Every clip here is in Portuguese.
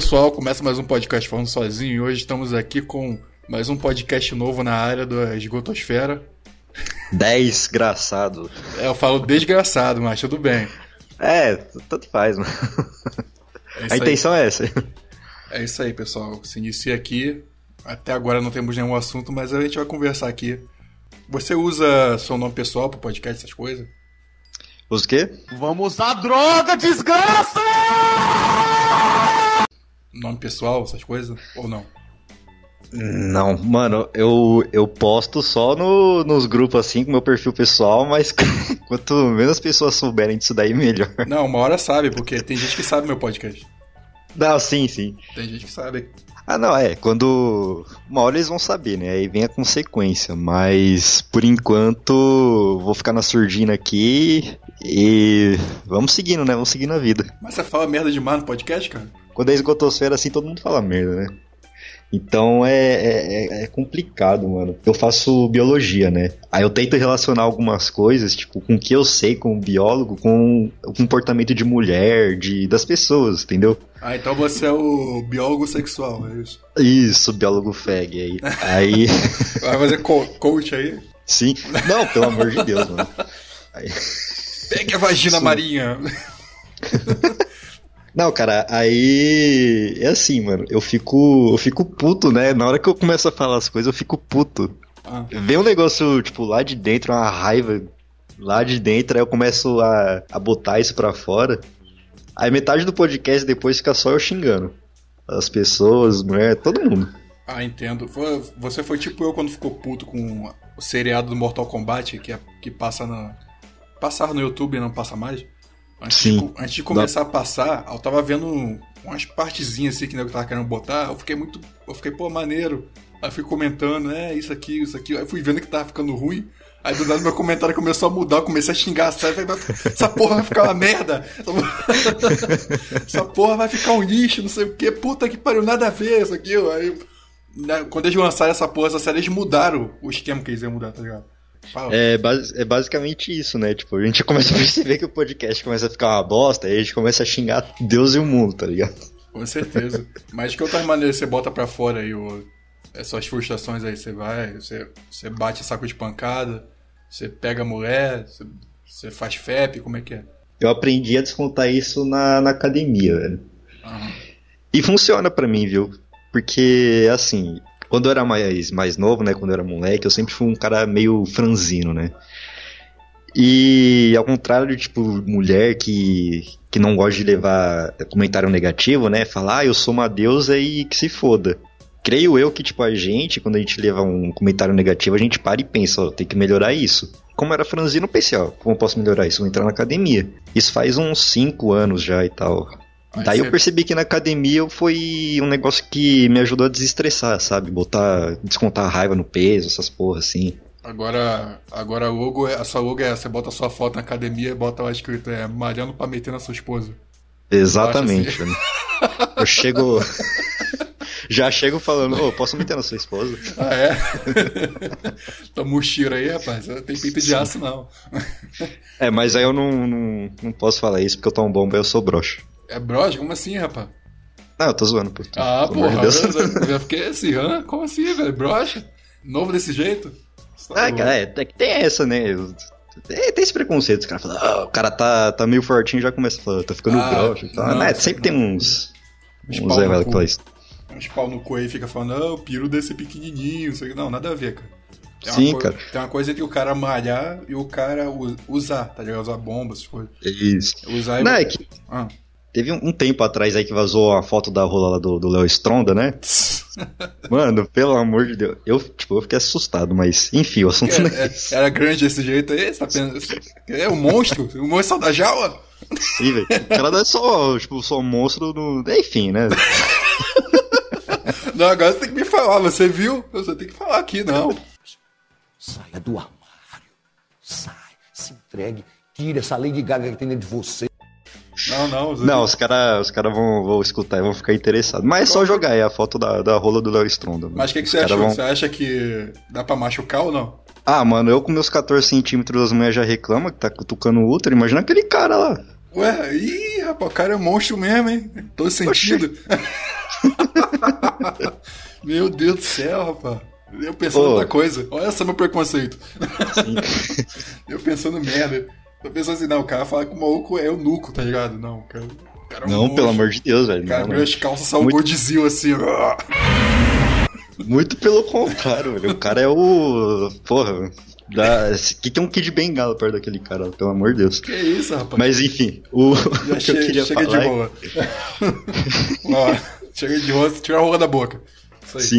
pessoal, começa mais um podcast falando sozinho e hoje estamos aqui com mais um podcast novo na área da esgotosfera. Desgraçado. Eu falo desgraçado, mas tudo bem. Tanto faz, mano. A intenção é essa. É isso aí, pessoal. Se inicia aqui. Até agora não temos nenhum assunto, mas a gente vai conversar aqui. Você usa seu nome pessoal pro podcast, essas coisas? Usa o quê? Vamos usar droga, desgraça! Nome pessoal, essas coisas? Ou não? Não, mano, eu posto só nos grupos assim, com meu perfil pessoal, mas quanto menos pessoas souberem disso daí, melhor. Não, uma hora sabe, porque tem gente que sabe meu podcast. Não, sim. Tem gente que sabe. Ah, não, quando... Uma hora eles vão saber, né, aí vem a consequência, mas por enquanto vou ficar na surdina aqui e vamos seguindo, né, vamos seguindo a vida. Mas você fala merda demais no podcast, cara? Quando é esgotosfera assim, todo mundo fala merda, né? Então é complicado, mano. Eu faço biologia, né? Aí eu tento relacionar algumas coisas, tipo, com o que eu sei como biólogo, com o comportamento de mulher, das pessoas, entendeu? Ah, então você é o biólogo sexual, é isso? Isso, biólogo fag aí. Vai fazer coach aí? Sim. Não, pelo amor de Deus, mano. Aí... Pegue a vagina marinha. Não, cara, aí é assim, mano, eu fico puto, né? Na hora que eu começo a falar as coisas, eu fico puto. Vem um negócio, tipo, lá de dentro, uma raiva lá de dentro, aí eu começo a botar isso pra fora. Aí metade do podcast depois fica só eu xingando. As pessoas, mulher, todo mundo. Ah, entendo. Você foi tipo eu quando ficou puto com o seriado do Mortal Kombat, que passa passar no YouTube e não passa mais? Antes de começar a passar, eu tava vendo umas partezinhas assim que eu tava querendo botar, eu fiquei, pô, maneiro. Aí fui comentando, isso aqui. Aí fui vendo que tava ficando ruim. Aí do nada meu comentário começou a mudar, eu comecei a xingar a série. Essa porra vai ficar uma merda. Essa porra vai ficar um lixo, não sei o que. Puta que pariu, nada a ver isso aqui. Aí, quando eles lançaram essa série, eles mudaram o esquema que eles iam mudar, tá ligado? É basicamente isso, né? Tipo, a gente começa a perceber que o podcast começa a ficar uma bosta, aí a gente começa a xingar Deus e o mundo, tá ligado? Com certeza. Mas de que outras maneiras você bota pra fora aí suas frustrações aí? Você bate saco de pancada, você pega a mulher, você faz FEP, como é que é? Eu aprendi a descontar isso na academia, velho. Uhum. E funciona pra mim, viu? Porque, assim... Quando eu era mais novo, né, quando eu era moleque, eu sempre fui um cara meio franzino, né? E ao contrário de, tipo, mulher que não gosta de levar comentário negativo, né? Falar, eu sou uma deusa e que se foda. Creio eu que, tipo, quando a gente leva um comentário negativo, a gente para e pensa, tem que melhorar isso. Como eu era franzino, eu pensei, como eu posso melhorar isso? Vou entrar na academia. Isso faz uns 5 anos já e tal. Daí eu percebi que na academia foi um negócio que me ajudou a desestressar, sabe? Descontar a raiva no peso, essas porra assim. Agora a sua logo é, você bota a sua foto na academia e bota lá escrito, malhando pra meter na sua esposa. Exatamente. Assim. Eu chego... Já chego falando, posso meter na sua esposa? Ah, é? Toma um tiro aí, rapaz. Não tem peito de aço, não. Mas aí eu não posso falar isso, porque eu tomo bomba e eu sou broxa. É broxa? Como assim, rapaz? Não, eu tô zoando, pô. Porra, eu fiquei assim, como assim, velho? Broxa? Novo desse jeito? Cara, tem essa, né? Tem esse preconceito, os caras falam, o cara tá meio fortinho e já começa a falar, tá ficando broxa e tal. Sempre tem uns Zé Velho que fala isso. Uns pau no cu aí fica falando, o peru desse pequenininho, não, nada a ver, cara. Cara. Tem uma coisa entre o cara malhar e o cara usar, tá ligado? Usar bombas, essas coisas. Isso. Usar Teve um tempo atrás aí que vazou a foto da rola lá do Léo Stronda, né? Mano, pelo amor de Deus. Eu fiquei assustado, mas enfim, o assunto não é isso. Era grande desse jeito aí? Você tá pensando... É um monstro? O monstro da jaula? Sim, velho. O cara não é só um monstro Enfim, né? Não, agora você tem que me falar. Você viu? Você tem que falar aqui, não. Saia do armário. Sai, se entregue. Tire essa Lady Gaga que tem dentro de você. Não, os caras vão escutar e vão ficar interessados. Mas é só jogar aí a foto da rola do Léo Stronda. Mas o que você achou? Você acha que dá pra machucar ou não? Ah, mano, eu com meus 14 centímetros, as mulheres já reclamam que tá cutucando o útero. Imagina aquele cara lá. Ué, ih, rapaz, o cara é monstro mesmo, hein? Todo sentido. Meu Deus do céu, rapaz. Eu pensando outra coisa. Olha só meu preconceito. Eu pensando merda. Tô pensando assim, não, o cara fala que o maluco é eunuco, tá ligado? Não, o cara é um não, monstro. pelo amor de Deus, velho. O cara abriu as calças, saiu o Godzilla assim. Muito pelo contrário, velho. O cara é o... Porra... que é um Kid Bengala perto daquele cara, pelo amor de Deus. Que isso, rapaz. Mas enfim, o que eu queria chega falar... de rola. Ó, chega de rola, tira a rola da boca. Isso aí. Sim.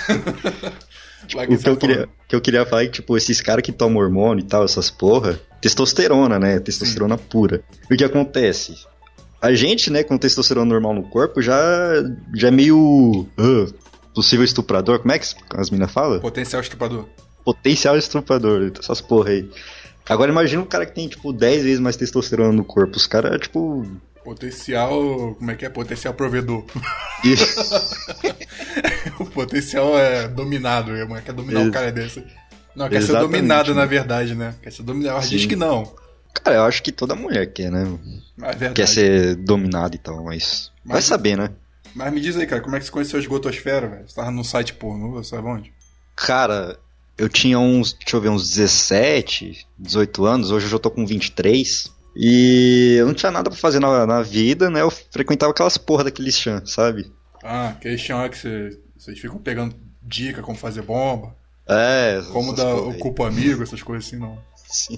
O que eu queria falar é que, tipo, esses caras que tomam hormônio e tal, essas porra, testosterona, né? Testosterona pura. E o que acontece? A gente, né, com testosterona normal no corpo, já é meio... possível estuprador. Como é que as minas falam? Potencial estuprador. Potencial estuprador, essas porra aí. Agora imagina um cara que tem, tipo, 10 vezes mais testosterona no corpo. Os caras, tipo... Potencial... Como é que é? Potencial provedor. Isso. O potencial é dominado. A mulher quer dominar o cara desse. Não, quer ser Exatamente, dominada, na verdade, né? Quer ser dominada. Ela diz que não. Cara, eu acho que toda mulher quer, né? Quer ser dominada e tal, mas vai saber, né? Mas me diz aí, cara, como é que você conheceu a esgotosfera, velho? Você tava num site pornô, sabe onde? Cara... Eu tinha uns 17, 18 anos, hoje eu já tô com 23. E eu não tinha nada pra fazer na vida, né? Eu frequentava aquelas porra daqueles chan, sabe? Ah, aqueles chan que vocês ficam pegando dica como fazer bomba. Como dar o culpo amigo, essas coisas assim, não. Sim.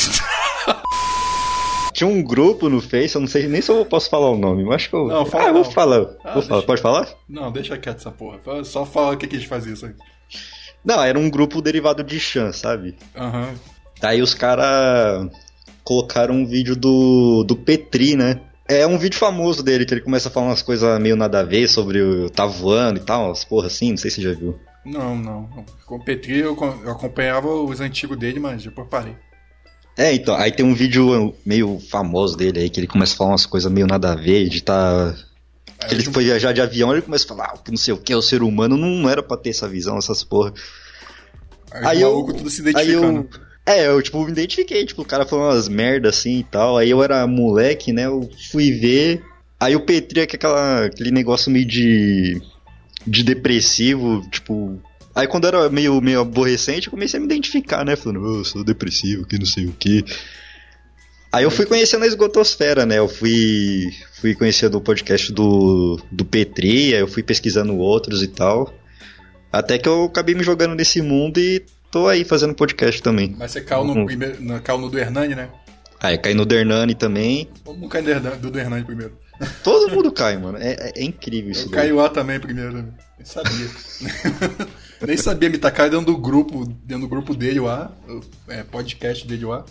Tinha um grupo no Face, eu não sei nem se eu posso falar o nome, mas acho que eu... Não, fala eu vou falar. Pode falar? Não, deixa quieto essa porra. Só fala o que eles faziam isso aí. Não, era um grupo derivado de chan, sabe? Aham. Daí os caras colocaram um vídeo do Petri, né? É um vídeo famoso dele, que ele começa a falar umas coisas meio nada a ver sobre o tá voando e tal, umas porra assim, não sei se você já viu. Não. Com o Petri eu acompanhava os antigos dele, mas depois parei. Então, aí tem um vídeo meio famoso dele aí, que ele começa a falar umas coisas meio nada a ver, de tá... Que ele foi viajar de avião, ele começa a falar que não sei o que, o ser humano não era pra ter essa visão, essas porra. Aí eu... tudo se identificando. Eu tipo, me identifiquei, tipo, o cara falou umas merda assim e tal, aí eu era moleque, né, eu fui ver, aí o Petri é aquele negócio meio de depressivo, tipo... Aí quando era meio aborrecente, eu comecei a me identificar, né, falando, eu sou depressivo, que não sei o que... Aí eu fui conhecendo a esgotosfera, né? Eu fui conhecendo o podcast do Petri, aí eu fui pesquisando outros e tal. Até que eu acabei me jogando nesse mundo e tô aí fazendo podcast também. Mas você caiu no do Hernani, né? Aí caí no do Hernani também. Todo mundo cai no do Hernani primeiro. Todo mundo cai, mano. É incrível isso. Eu caí lá também primeiro. Nem sabia. Nem sabia me tacar dentro do grupo dele lá. Podcast dele lá.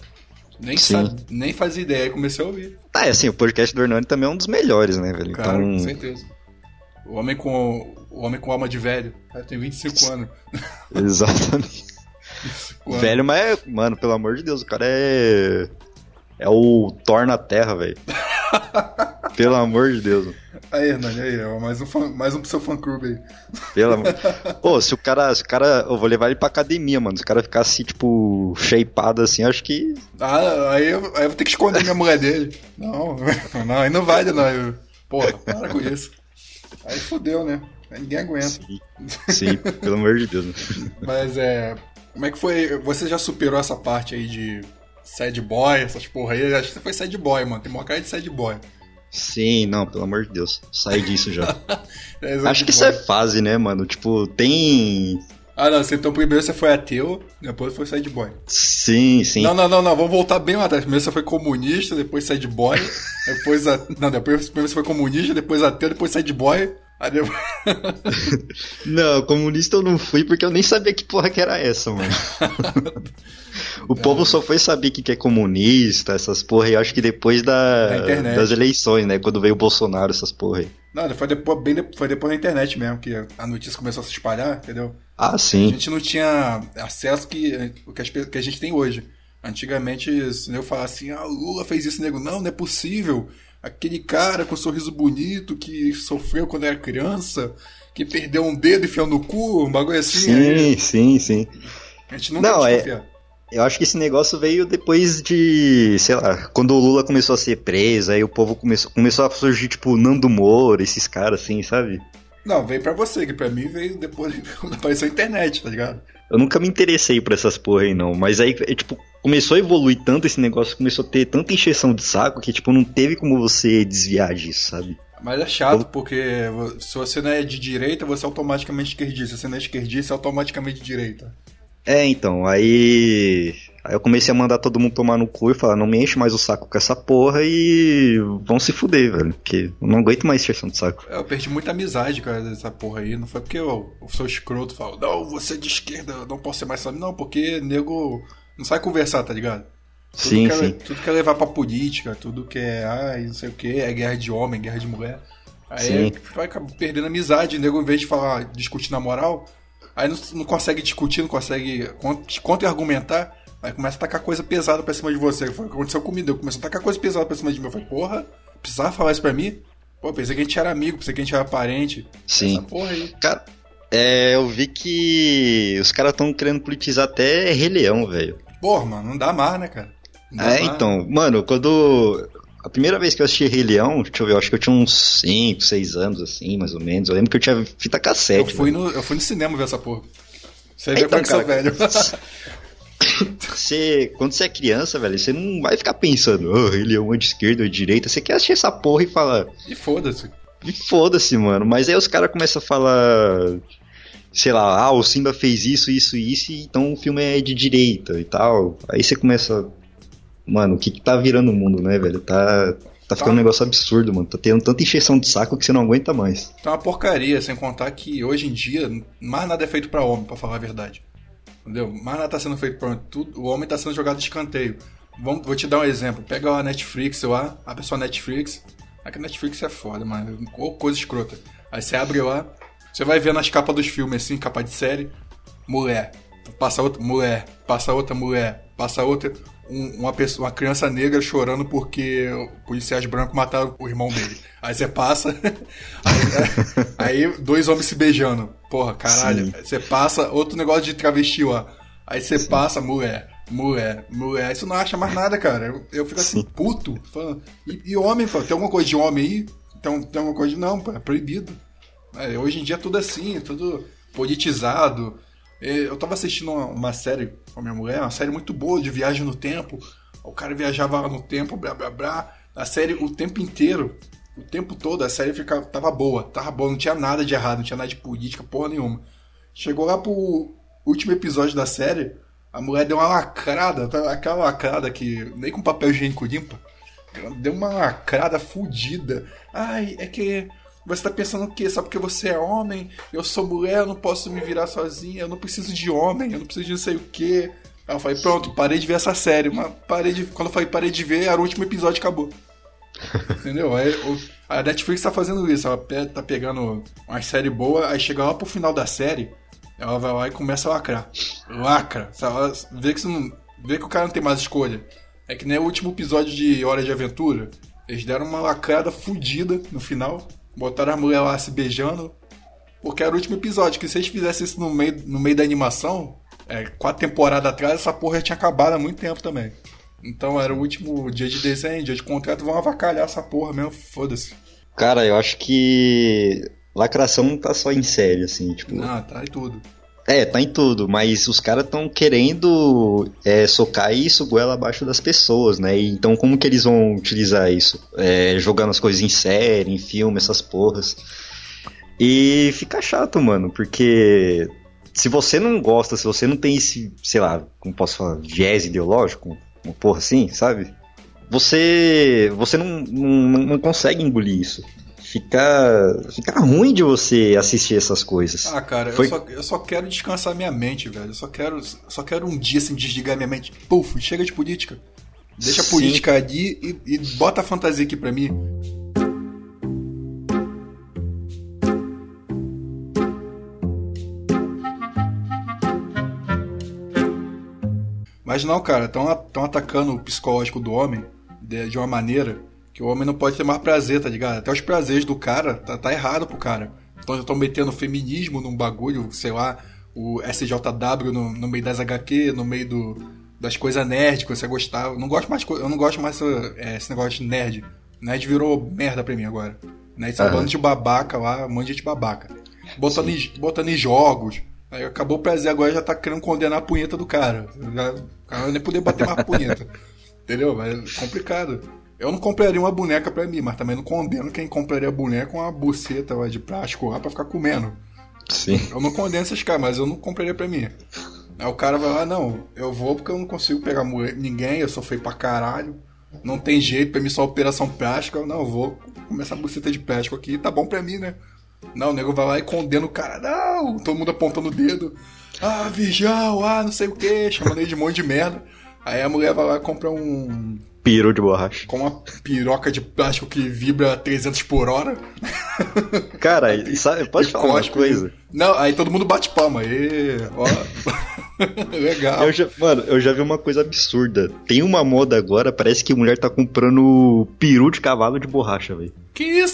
Nem fazia ideia, aí comecei a ouvir. Assim, o podcast do Hernani também é um dos melhores, né, velho? Cara, com certeza. O homem com alma de velho. Tem 25 anos. Exatamente. Velho, mas, mano, pelo amor de Deus, o cara é o Thor na Terra, velho. Pelo amor de Deus. Aí, Hernani, mais um pro seu fã-clube aí. Se o cara... Eu vou levar ele pra academia, mano. Se o cara ficar assim, tipo, shapeado assim, acho que... Aí eu vou ter que esconder minha mulher dele. Não, aí não vale, não. Porra, para com isso. Aí fodeu, né? Aí ninguém aguenta. Sim, pelo amor de Deus. Mas como é que foi? Você já superou essa parte aí de sad boy, essas porra aí? Acho que você foi sad boy, mano. Tem uma cara de sad boy. Sim, não, pelo amor de Deus. Sai disso já. Acho que isso é fase, né, mano? Tipo, tem... Não, então primeiro você foi ateu, depois foi sad boy. Sim. Não, vamos voltar bem lá atrás. Primeiro você foi comunista, depois sad boy, depois... depois primeiro você foi comunista, depois ateu, depois sad boy... Não, comunista eu não fui porque eu nem sabia que porra que era essa, mano. O povo só foi saber que é comunista, essas porra aí, eu acho que depois das eleições, né? Quando veio o Bolsonaro, essas porra aí. Não, foi depois da internet mesmo, que a notícia começou a se espalhar, entendeu? Sim. A gente não tinha acesso que a gente tem hoje. Antigamente, se eu falar assim, o Lula fez isso, nego, não é possível. Aquele cara com um sorriso bonito que sofreu quando era criança, que perdeu um dedo e enfiou no cu, um bagulho assim. Sim. A gente nunca tinha confiado. Eu acho que esse negócio veio depois de, sei lá, quando o Lula começou a ser preso, aí o povo começou a surgir, tipo, Nando Moura, esses caras assim, sabe? Não, veio pra você, que pra mim veio depois quando apareceu a internet, tá ligado? Eu nunca me interessei por essas porra aí, não. Mas aí, tipo, começou a evoluir tanto esse negócio, começou a ter tanta encheção de saco que, tipo, não teve como você desviar disso, sabe? Mas é chato, porque se você não é de direita, você é automaticamente esquerdista. Se você não é esquerdista, é automaticamente direita. Então, aí eu comecei a mandar todo mundo tomar no cu e falar, não me enche mais o saco com essa porra e vão se fuder, velho, porque eu não aguento mais encheção de saco. Eu perdi muita amizade, cara, dessa porra aí. Não foi porque eu sou escroto, falo, não, você é de esquerda, eu não posso ser mais sabe. Não, porque nego não sabe conversar, tá ligado? Sim. Tudo quer levar pra política, tudo que é, não sei o que, é guerra de homem, guerra de mulher. Aí vai perdendo amizade, nego, em vez de falar, discutir na moral, aí não consegue discutir, não consegue contra-argumentar, aí começa a tacar coisa pesada pra cima de você. Foi o que aconteceu comigo, eu comecei a tacar coisa pesada pra cima de mim. Eu falei, porra, precisava falar isso pra mim? Pô, pensei que a gente era amigo, pensei que a gente era parente. Sim. Essa porra aí. Cara, eu vi que os caras estão querendo politizar até Rei Leão, velho. Porra, mano, não dá mais, né, cara? Então, mano, quando... A primeira vez que eu assisti Rei Leão, deixa eu ver, eu acho que eu tinha uns 5, 6 anos, assim, mais ou menos. Eu lembro que eu tinha fita cassete. Eu fui no cinema ver essa porra. Você vê como que sou velho. Quando você é criança, velho, você não vai ficar pensando, Rei Leão é de esquerda ou de direita. Você quer assistir essa porra e falar... E foda-se. E foda-se, mano. Mas aí os caras começam a falar... Sei lá, o Simba fez isso, então o filme é de direita e tal. Aí você começa... Mano, o que tá virando o mundo, né, velho? Tá ficando um negócio absurdo, mano. Tá tendo tanta encheção de saco que você não aguenta mais. Tá uma porcaria, sem contar que hoje em dia mais nada é feito pra homem, pra falar a verdade. Entendeu? Mais nada tá sendo feito pra homem. O homem tá sendo jogado de escanteio. Vou te dar um exemplo. Pega a Netflix lá, abre sua Netflix. Aqui a Netflix é foda, mano. Coisa escrota. Aí você abre lá, você vai ver nas capas dos filmes assim, capa de série. Mulher. Passa outra mulher. Passa outra mulher. Passa outra... Uma criança negra chorando porque policiais brancos mataram o irmão dele. Aí você passa, aí 2 homens se beijando. Porra, caralho. Aí você passa outro negócio de travesti lá. Aí você passa mulher. Aí você não acha mais nada, cara. Eu fico assim, puto. Falando, e homem, pô, tem alguma coisa de homem aí? Tem alguma coisa de... Não, pô, é proibido. Hoje em dia é tudo assim, tudo politizado. Eu tava assistindo uma série com a minha mulher, uma série muito boa de viagem no tempo. O cara viajava no tempo, blá blá blá. A série o tempo inteiro, o tempo todo, a série tava boa, não tinha nada de errado, não tinha nada de política, porra nenhuma. Chegou lá pro último episódio da série, a mulher deu uma lacrada, aquela lacrada que nem com papel higiênico limpa. Deu uma lacrada fodida. Ai, é que... Você tá pensando o quê? Só porque você é homem, eu sou mulher, eu não posso me virar sozinha, eu não preciso de homem, eu não preciso de não sei o quê. Aí eu falei, pronto, parei de ver essa série. Mas quando eu falei parei de ver, era o último episódio e acabou. Entendeu? Aí a Netflix tá fazendo isso, ela tá pegando uma série boa, aí chega lá pro final da série, ela vai lá e começa a lacrar. Lacra. Ela vê que o cara não tem mais escolha. É que nem o último episódio de Hora de Aventura. Eles deram uma lacrada fodida no final. Botaram a mulher lá se beijando. Porque era o último episódio. Que se eles fizessem isso no meio da animação, 4 temporadas atrás, essa porra já tinha acabado há muito tempo também. Então era o último dia de desenho, dia de contrato. Vão avacalhar essa porra mesmo, foda-se. Cara, eu acho que lacração não tá só em série, assim, tipo... Não, tá em tudo. Tá em tudo, mas os caras estão querendo socar isso goela abaixo das pessoas, né? E então como que eles vão utilizar isso? Jogando as coisas em série, em filme, essas porras. E fica chato, mano, porque se você não gosta, se você não tem esse, sei lá, como posso falar, viés ideológico, uma porra assim, sabe? Você não consegue engolir isso. Fica ruim de você assistir essas coisas. Ah, cara, eu só quero descansar minha mente, velho. Eu só quero um dia assim desligar minha mente. Puf, chega de política. Deixa a política ali e bota a fantasia aqui pra mim. Mas não, cara, estão atacando o psicológico do homem de uma maneira que o homem não pode ter mais prazer, tá ligado? Até os prazeres do cara tá errado pro cara. Então já estão metendo feminismo num bagulho, sei lá, o SJW no meio das HQ, no meio das coisas nerd que você gostava. Eu não gosto mais esse negócio de nerd. Nerd virou merda pra mim agora. Nerd são bando de babaca lá, um monte de gente babaca. Botando em jogos. Aí acabou o prazer, agora já tá querendo condenar a punheta do cara. O cara nem poder bater mais punheta. Entendeu? É complicado. Eu não compraria uma boneca pra mim, mas também não condeno quem compraria a boneca com uma buceta lá de plástico lá pra ficar comendo. Sim. Eu não condeno esses caras, mas eu não compraria pra mim. Aí o cara vai lá, não, eu vou porque eu não consigo pegar ninguém, eu sou feio pra caralho. Não tem jeito pra mim só operação plástica. Não, eu vou começar a buceta de plástico aqui, tá bom pra mim, né? Não, o nego vai lá e condena o cara. Não, todo mundo apontando o dedo. Ah, Virgão, não sei o que, chamando ele de um monte de merda. Aí a mulher vai lá e compra um... Peru de borracha. Com uma piroca de plástico que vibra 300 por hora. Cara, pode falar uma coisa? Não, aí todo mundo bate palma. Ó. Legal. Eu já vi uma coisa absurda. Tem uma moda agora, parece que a mulher tá comprando peru de cavalo de borracha, velho. Que isso?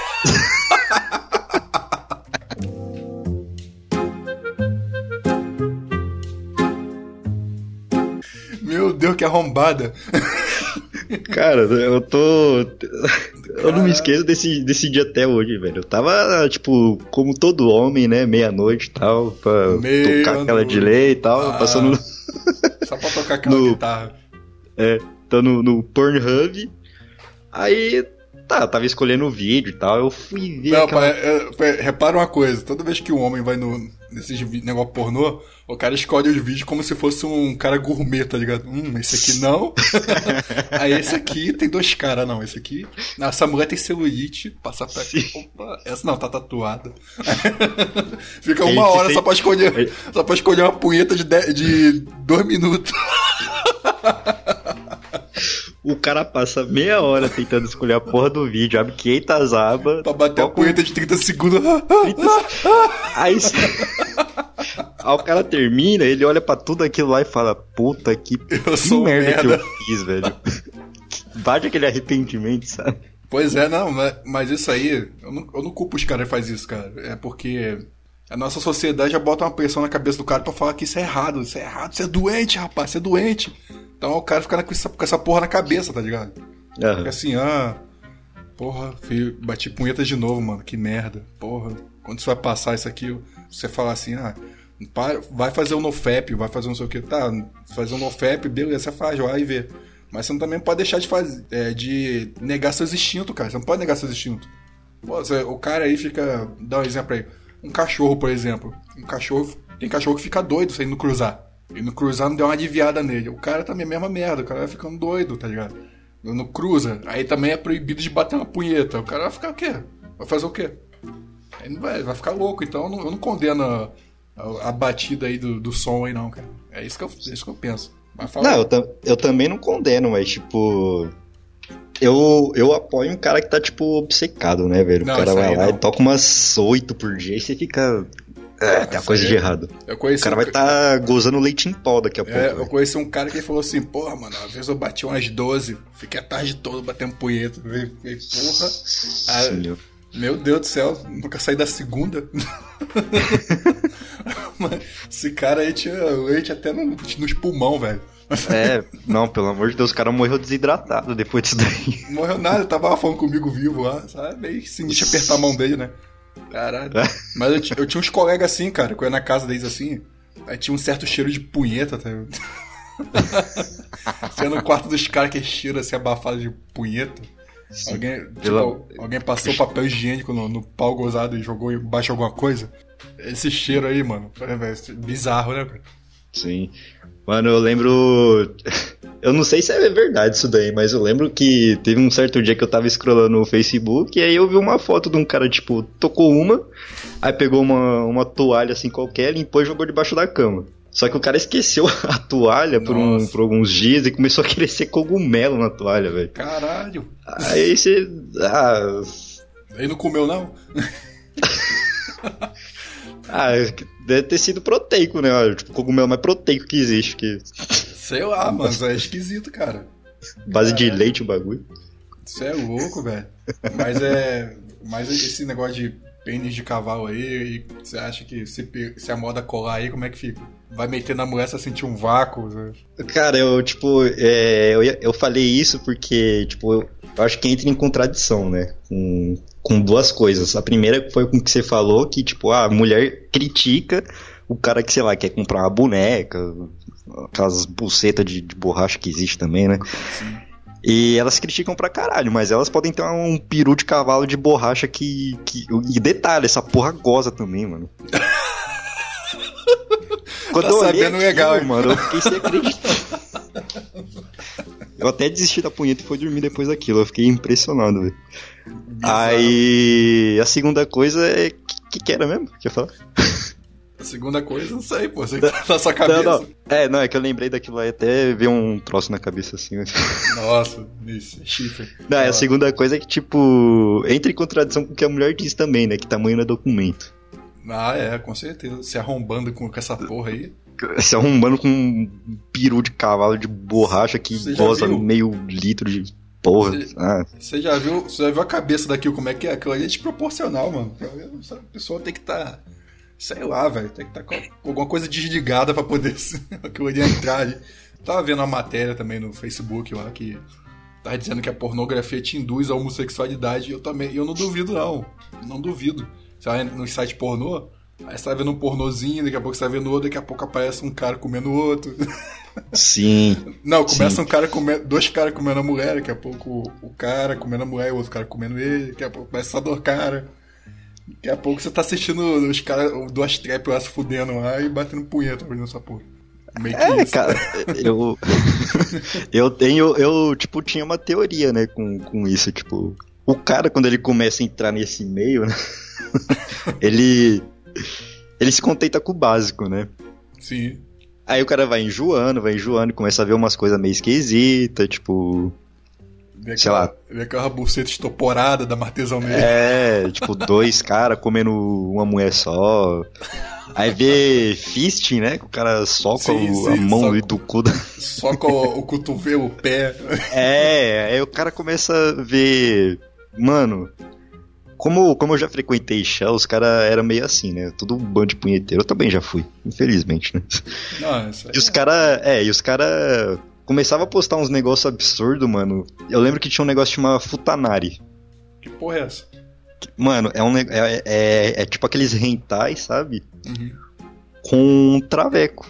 Meu Deus, que arrombada. Cara, eu não me esqueço desse dia até hoje, velho. Eu tava, tipo, como todo homem, né? Meia-noite e tal, pra tocar aquela de lei e tal, passando. Só pra tocar aquela guitarra. Tô no Pornhub. Aí, tava escolhendo o vídeo e tal. Eu fui ver. Não, repara uma coisa: toda vez que um homem vai nesses negócio pornô, o cara escolhe os vídeos como se fosse um cara gourmet, tá ligado? Esse aqui não. Aí esse aqui tem 2 caras, não. Esse aqui. Essa mulher tem celulite, passa pra aqui. Opa, essa não, tá tatuada. Fica uma hora só pra escolher uma punheta de 2 minutos. O cara passa meia hora tentando escolher a porra do vídeo, abre 500 abas. Pra bater a punheta de 30 segundos. Aí o cara termina, ele olha pra tudo aquilo lá e fala: puta que merda que eu fiz, velho. Bate aquele arrependimento, sabe? Pois é, não, mas isso aí, eu não culpo os caras que fazem isso, cara. É porque a nossa sociedade já bota uma pressão na cabeça do cara pra falar que isso é errado, você é doente, rapaz, você é doente. Então o cara fica com essa porra na cabeça, tá ligado? Fica assim, porra, filho, bati punheta de novo, mano, que merda. Porra, quando você vai passar isso aqui, você fala assim, vai fazer um NoFap, vai fazer não sei o que. Tá, fazer um NoFap, beleza, você faz, vai e vê. Mas você também não pode deixar de negar seus instintos, cara. Você não pode negar seus instintos. Pô, o cara aí fica... Dá um exemplo aí. Um cachorro, por exemplo. Tem cachorro que fica doido se ele não cruzar. E no cruzar não deu uma desviada nele. O cara também é a mesma merda. O cara vai ficando doido, tá ligado? Não cruza. Aí também é proibido de bater uma punheta. O cara vai ficar o quê? Vai fazer o quê? Aí não vai ficar louco. Então eu não condeno a batida aí do som aí não, cara. É isso que eu penso. Não, eu também não condeno, mas tipo... Eu apoio um cara que tá, tipo, obcecado, né, velho? O cara vai lá e toca umas 8 por dia e você fica... tem uma coisa de errado. O cara vai estar gozando leite em pó daqui a pouco. Eu conheci um cara que falou assim, porra, mano, às vezes eu bati umas 12, fiquei a tarde toda batendo punheta. Porra. Meu Deus do céu, nunca saí da segunda. Esse cara aí tinha leite até nos pulmão, velho. Não, pelo amor de Deus, o cara morreu desidratado depois disso daí. Não morreu nada, ele tava falando comigo vivo lá, sabe? Meio sinistro apertar a mão dele, né? Caralho. Mas eu tinha uns colegas assim, cara, que eu ia na casa deles assim, aí tinha um certo cheiro de punheta, tá? Você ia no quarto dos caras que é cheiro assim, abafado de punheta. Alguém passou papel higiênico no pau gozado e jogou embaixo alguma coisa. Esse cheiro aí, mano, é bizarro, né, cara? Sim. Mano, eu lembro... Eu não sei se é verdade isso daí, mas eu lembro que teve um certo dia que eu tava scrollando no Facebook e aí eu vi uma foto de um cara, tipo, tocou aí pegou uma toalha assim qualquer, limpou e jogou debaixo da cama. Só que o cara esqueceu a toalha por alguns dias e começou a crescer cogumelo na toalha, velho. Caralho. Aí você... Aí não comeu, não? Deve ter sido proteico, né? Tipo, o cogumelo mais proteico que existe. Sei lá, mas é esquisito, cara. Base de leite o bagulho. Isso é louco, velho. Mas esse negócio de pênis de cavalo aí, e você acha que se a moda colar aí, como é que fica? Vai meter na mulher, você sentir um vácuo? Né? Cara, eu falei isso porque, tipo, eu acho que entra em contradição, né? Com duas coisas. A primeira foi com o que você falou, que, tipo, a mulher critica o cara que, sei lá, quer comprar uma boneca, aquelas bucetas de borracha que existe também, né? Sim. E elas criticam pra caralho, mas elas podem ter um peru de cavalo de borracha que... E detalhe, essa porra goza também, mano. Quando tá eu olhei sabendo aquilo, legal, mano, eu fiquei sem acreditar. Eu até desisti da punheta e fui dormir depois daquilo. Eu fiquei impressionado, velho. Aí, a segunda coisa é... que era mesmo? Quer falar? A segunda coisa, não sei, pô. Você tá na sua cabeça. Não, é que eu lembrei daquilo aí, até veio um troço na cabeça assim. Nossa, isso, chifre. Não, a segunda coisa é que, tipo, entra em contradição com o que a mulher diz também, né? Que tamanho não é documento. Ah, com certeza. Se arrombando com essa porra aí. Se arrombando com um peru de cavalo de borracha que goza meio litro de porra. Você já viu a cabeça daquilo, como é que é? Aquilo ali é desproporcional, mano. A pessoa tem que estar... sei lá, velho, tem que estar com alguma coisa desligada pra poder aquilo ali entrar ali. Tava vendo uma matéria também no Facebook lá que tava dizendo que a pornografia te induz à homossexualidade. Eu não duvido, não duvido. Você vai no site pornô, aí você tá vendo um pornozinho, daqui a pouco você tá vendo outro, daqui a pouco aparece um cara comendo outro. Sim. Não, começa dois caras comendo a mulher, daqui a pouco o cara comendo a mulher e o outro cara comendo ele, daqui a pouco começa a dor cara. Daqui a pouco você tá assistindo os caras, duas trap lá se fudendo lá e batendo punheta fazendo essa porra. Meio que isso. Cara, eu tipo, tinha uma teoria, né, com isso, tipo, o cara quando ele começa a entrar nesse meio, né, ele se contenta com o básico, né? Sim. Aí o cara vai enjoando e começa a ver umas coisas meio esquisitas, tipo... sei lá. Vê aquela buceta estoporada da artesão nele. Tipo, dois caras comendo uma mulher só. Aí vê fisting, né? Que o cara soca a mão do cu. Soca o cotovelo, o pé. Aí o cara começa a ver... Mano, como eu já frequentei show, os caras eram meio assim, né? Tudo um bando de punheteiro. Eu também já fui, infelizmente, né? Não, isso aí e os caras... começava a postar uns negócios absurdos, mano. Eu lembro que tinha um negócio chamado Futanari. Que porra é essa? Mano, é tipo aqueles hentais, sabe? Uhum. Com traveco.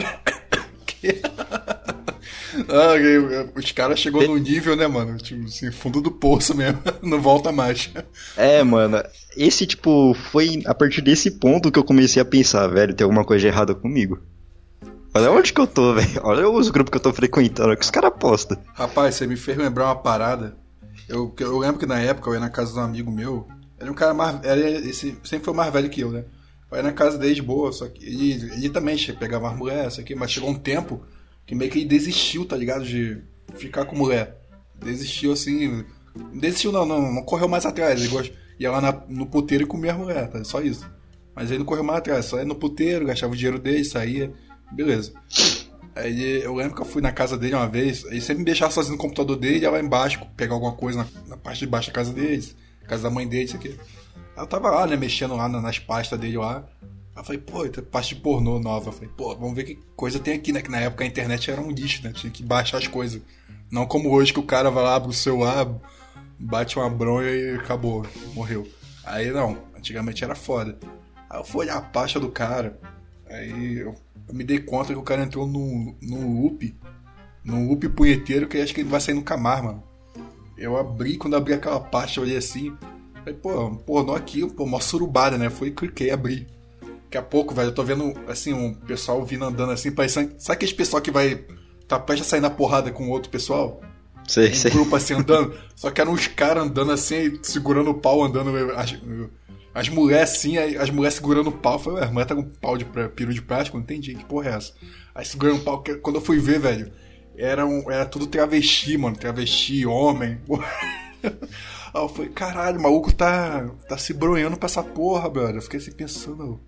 Os caras chegou no nível, né, mano? Tipo assim, fundo do poço mesmo. Não volta mais. Mano. Esse, tipo, foi a partir desse ponto que eu comecei a pensar, velho, tem alguma coisa errada comigo. Olha onde que eu tô, velho. Olha os grupos que eu tô frequentando, que os caras postam. Rapaz, você me fez lembrar uma parada. Eu lembro que na época eu ia na casa de um amigo meu. Ele é um cara mais... Esse sempre foi mais velho que eu, né? Eu ia na casa dele de boa, só que... Ele também pegava umas mulheres, mas chegou um tempo que meio que ele desistiu, tá ligado? De ficar com mulher. Desistiu, assim... Desistiu não correu mais atrás. Ele ia lá no puteiro e comia a mulher, tá? Só isso. Mas ele não correu mais atrás. Só ia no puteiro, gastava o dinheiro dele, saía... Beleza. Aí eu lembro que eu fui na casa dele uma vez, ele sempre me deixava sozinho no computador dele e ia lá embaixo pegar alguma coisa na parte de baixo da casa deles, casa da mãe dele, isso aqui. Aí eu tava lá, né, mexendo lá nas pastas dele lá. Aí eu falei, pô, tem pasta de pornô nova. Eu falei, pô, vamos ver que coisa tem aqui, né? Que na época a internet era um lixo, né? Tinha que baixar as coisas. Não como hoje que o cara vai lá, abre o celular, bate uma bronha e acabou, morreu. Aí não, antigamente era foda. Aí eu fui olhar a pasta do cara, aí eu me dei conta que o cara entrou num loop punheteiro que acho que ele vai sair nunca mais, mano. Quando abri aquela pasta, eu olhei assim, falei, pô, pornô aqui, pô, mó surubada, né? Fui e cliquei, abri. Daqui a pouco, velho, eu tô vendo, assim, um pessoal vindo andando assim, parecendo... Sabe aquele pessoal que vai... tá prestes a sair na porrada com outro pessoal? Sei. Grupo assim, andando. Só que eram uns caras andando assim, segurando o pau, andando... As mulheres assim, as mulheres segurando o pau. Eu falei, a mulher tá com um pau de peru de plástico? Não entendi, que porra é essa? Aí segurando o pau, quando eu fui ver, velho, era tudo travesti, mano. Travesti, homem. Aí eu falei, caralho, o maluco tá se bronhando pra essa porra, velho. Eu fiquei assim pensando,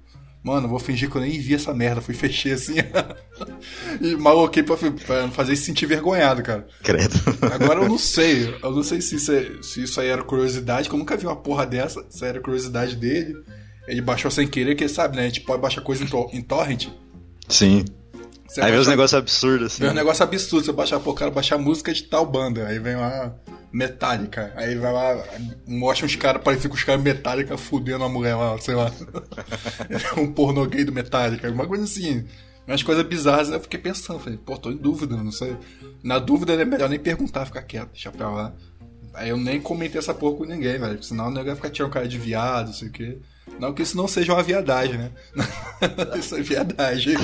mano, vou fingir que eu nem vi essa merda. Fui fechei assim e maloquei pra não fazer ele se sentir vergonhado, cara. Credo. Agora eu não sei se isso aí era curiosidade, que eu nunca vi uma porra dessa. Se era curiosidade dele. Ele baixou sem querer, que sabe, né? A gente pode baixar coisa em torrent. Sim. Você aí vem uns negócios absurdos, assim. Vem uns negócios absurdos. Você baixar, pô, cara, baixar música de tal banda. Aí vem lá, Metallica. Aí vai lá, mostra uns caras, parecido com os caras Metallica fudendo a mulher lá, sei lá. Um pornô gay do Metallica. Uma coisa assim. Umas coisas bizarras. Eu fiquei pensando, falei, pô, tô em dúvida, não sei. Na dúvida é melhor nem perguntar, ficar quieto, deixar pra lá. Aí eu nem comentei essa porra com ninguém, velho. Senão o negócio ia ficar tirando cara de viado, não sei o quê. Não que isso não seja uma viadagem, né? Isso é viadagem.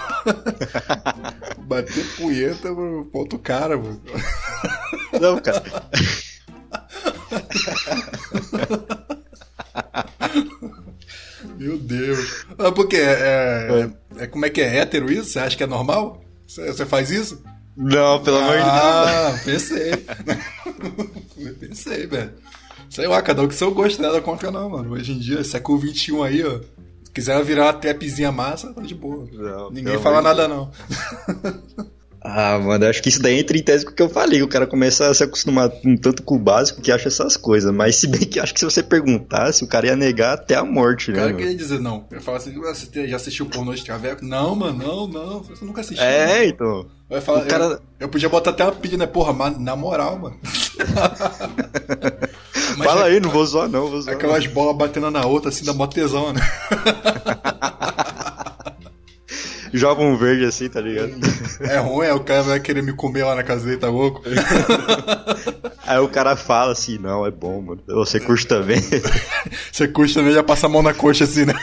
Bater punheta pro outro cara, mano. Não, cara. Meu Deus. Ah, por quê? Como é que é? Hétero isso? Você acha que é normal? Você faz isso? Não, pelo amor de Deus. Ah, pensei. Pensei, velho. Sei lá, cada um que seu gosto, nada contra não, mano. Hoje em dia, século XXI aí, ó. Se quiser virar uma trapzinha massa, tá de boa. Não, ninguém fala nada, não. Ah, mano, eu acho que isso daí entra em tese com o que eu falei. O cara começa a se acostumar um tanto com o básico que acha essas coisas. Mas se bem que acho que se você perguntasse, o cara ia negar até a morte, né? O cara queria dizer não. Eu falo assim, você já assistiu pornô de traveco? Não, mano, não. Você nunca assistiu. É, então. Eu, falar, cara... eu podia botar até uma pilha, né? Porra, mas na moral, mano. Mas fala aí, não vou zoar não, vou zoar. Aquelas bolas batendo na outra, assim, dá mó tesão, né? Joga um verde assim, tá ligado? É ruim, o cara vai querer me comer lá na casa dele, tá louco? Aí o cara fala assim, não, é bom, mano. Você curte também? Você curte também, já passa a mão na coxa assim, né?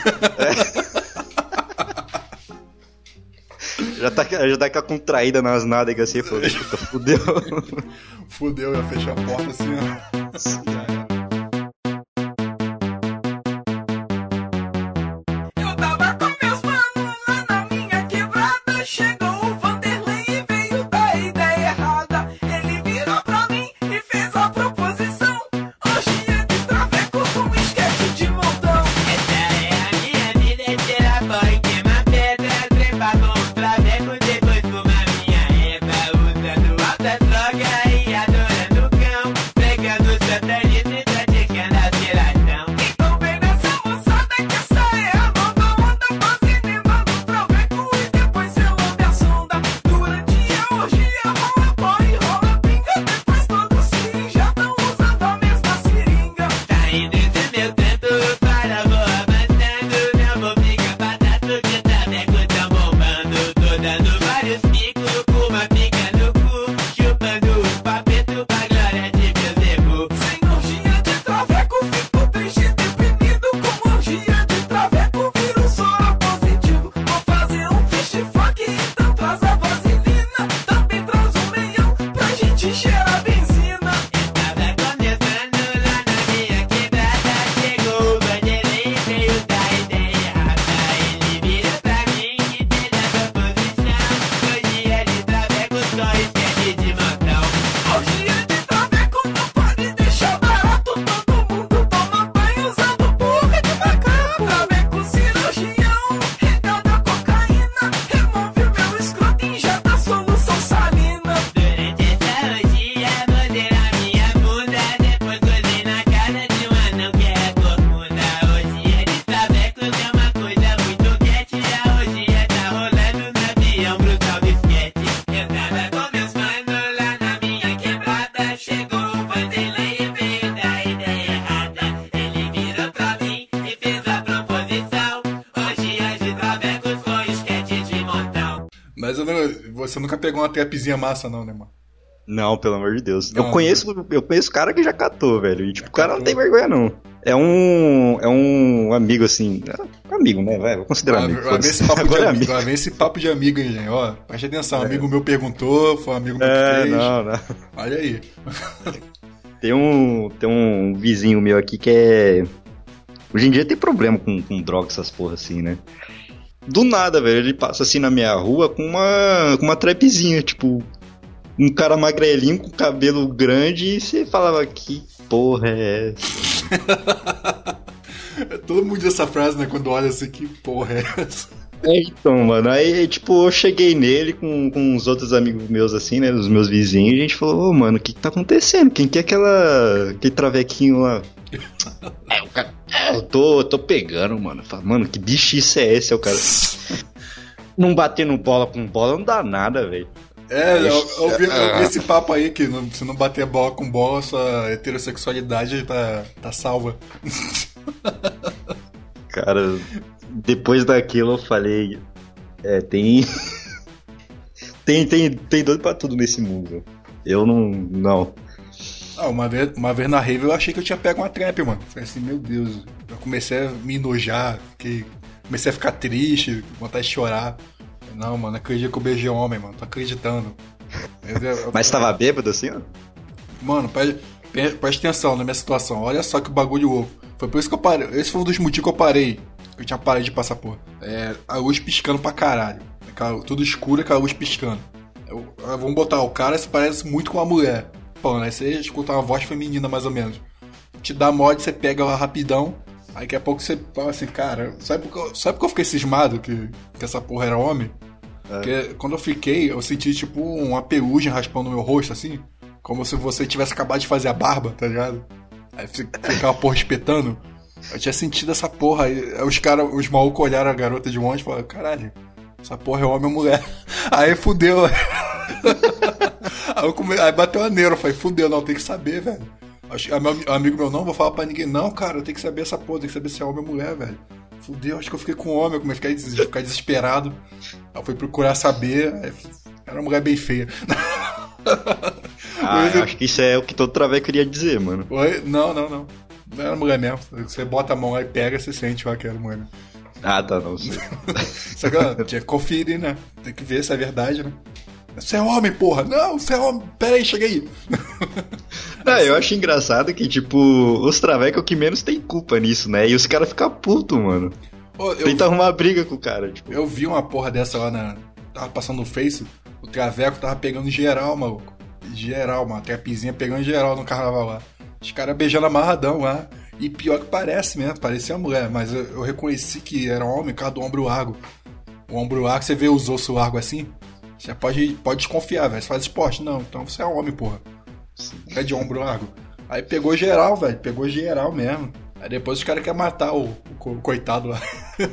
Já tá aquela contraída nas nádegas assim, falou, fudeu. Fudeu, ia fechar a porta assim, ó. Mas você nunca pegou uma trapzinha massa, não, né, mano? Não, pelo amor de Deus. Não, eu conheço cara que já catou, velho. E tipo, o cara não tem vergonha, não. É um amigo, assim. Amigo, né? Vai, vou considerar amigo. Vai ver esse papo de amigo, hein, gente. Ó, preste atenção. Um amigo meu perguntou, foi um amigo meu que fez. Não. Olha aí. Tem um vizinho meu aqui que é... Hoje em dia tem problema com droga, essas porra assim, né? Do nada, velho, ele passa assim na minha rua com uma trapzinha, tipo, um cara magrelinho com cabelo grande e você falava, que porra é essa? Todo mundo diz essa frase, né? Quando olha assim, que porra é essa? Então, mano, aí, tipo, eu cheguei nele com uns outros amigos meus, assim, né, os meus vizinhos, e a gente falou, mano, o que tá acontecendo? Quem que é aquele travequinho lá? O cara, eu tô pegando, mano. Fala, mano, que bichice é esse? É o cara... Não batendo bola com bola não dá nada, velho. Eu vi esse papo aí que se não bater bola com bola, sua heterossexualidade tá salva. Cara, depois daquilo eu falei, tem doido pra tudo nesse mundo. Eu não. Uma vez na rave eu achei que eu tinha pego uma trap, mano. Falei assim, meu Deus. Eu comecei a me enojar, comecei a ficar triste, vontade de chorar. Não, mano, acredito que eu beijei homem, mano. Tô acreditando. Mas tava bêbado assim, ó? Mano, preste atenção na minha situação. Olha só que bagulho louco. Foi por isso que eu parei. Esse foi um dos motivos que eu parei. Eu tinha parado de passar porra. A luz piscando pra caralho. Tudo escuro e aquela luz piscando. Vamos botar, o cara se parece muito com a mulher. Pô, né? Você escuta uma voz feminina, mais ou menos. Te dá mod, você pega ela rapidão. Aí daqui a pouco você fala assim, cara, sabe porque eu fiquei cismado que essa porra era homem? Porque quando eu fiquei, eu senti tipo uma pelugem raspando no meu rosto, assim. Como se você tivesse acabado de fazer a barba, tá ligado? Aí ficava porra espetando. Eu tinha sentido essa porra. Aí os malucos olharam a garota de longe e falaram, caralho, essa porra é homem ou mulher? Aí fudeu. Aí bateu a neura, eu falei, fudeu, não, tem que saber, velho. Meu amigo meu, não vou falar pra ninguém. Não, cara, eu tenho que saber essa porra, tem que saber se é homem ou mulher, velho. Fudeu, acho que eu fiquei com homem, eu comecei a ficar desesperado. Aí eu fui procurar saber, era uma mulher bem feia. Eu acho que isso é o que todo traveco queria dizer, mano. Oi? Não. Não era mulher mesmo. Você bota a mão lá e pega, você sente lá que era mulher. Ah, tá, não sei. Só que tinha que conferir, né? Tem que ver se é verdade, né? Você é homem, porra! Não, você é homem! Pera aí, chega aí! Não, eu acho engraçado que, tipo, os travecos é o que menos tem culpa nisso, né? E os caras ficam putos, mano. Tenta arrumar briga com o cara, tipo. Eu vi uma porra dessa lá tava passando no Face, o traveco tava pegando geral, maluco. Geral, mano. Trapezinha pegando geral no carnaval lá. Os caras beijando amarradão lá. E pior que parece mesmo, parecia uma mulher, mas eu reconheci que era homem por causa do ombro largo. O ombro largo, você vê os ossos largos assim, você pode desconfiar, velho. Você faz esporte? Não, então você é homem, porra. É de ombro largo. Aí pegou geral, velho. Pegou geral mesmo. Aí depois os caras querem matar o coitado lá.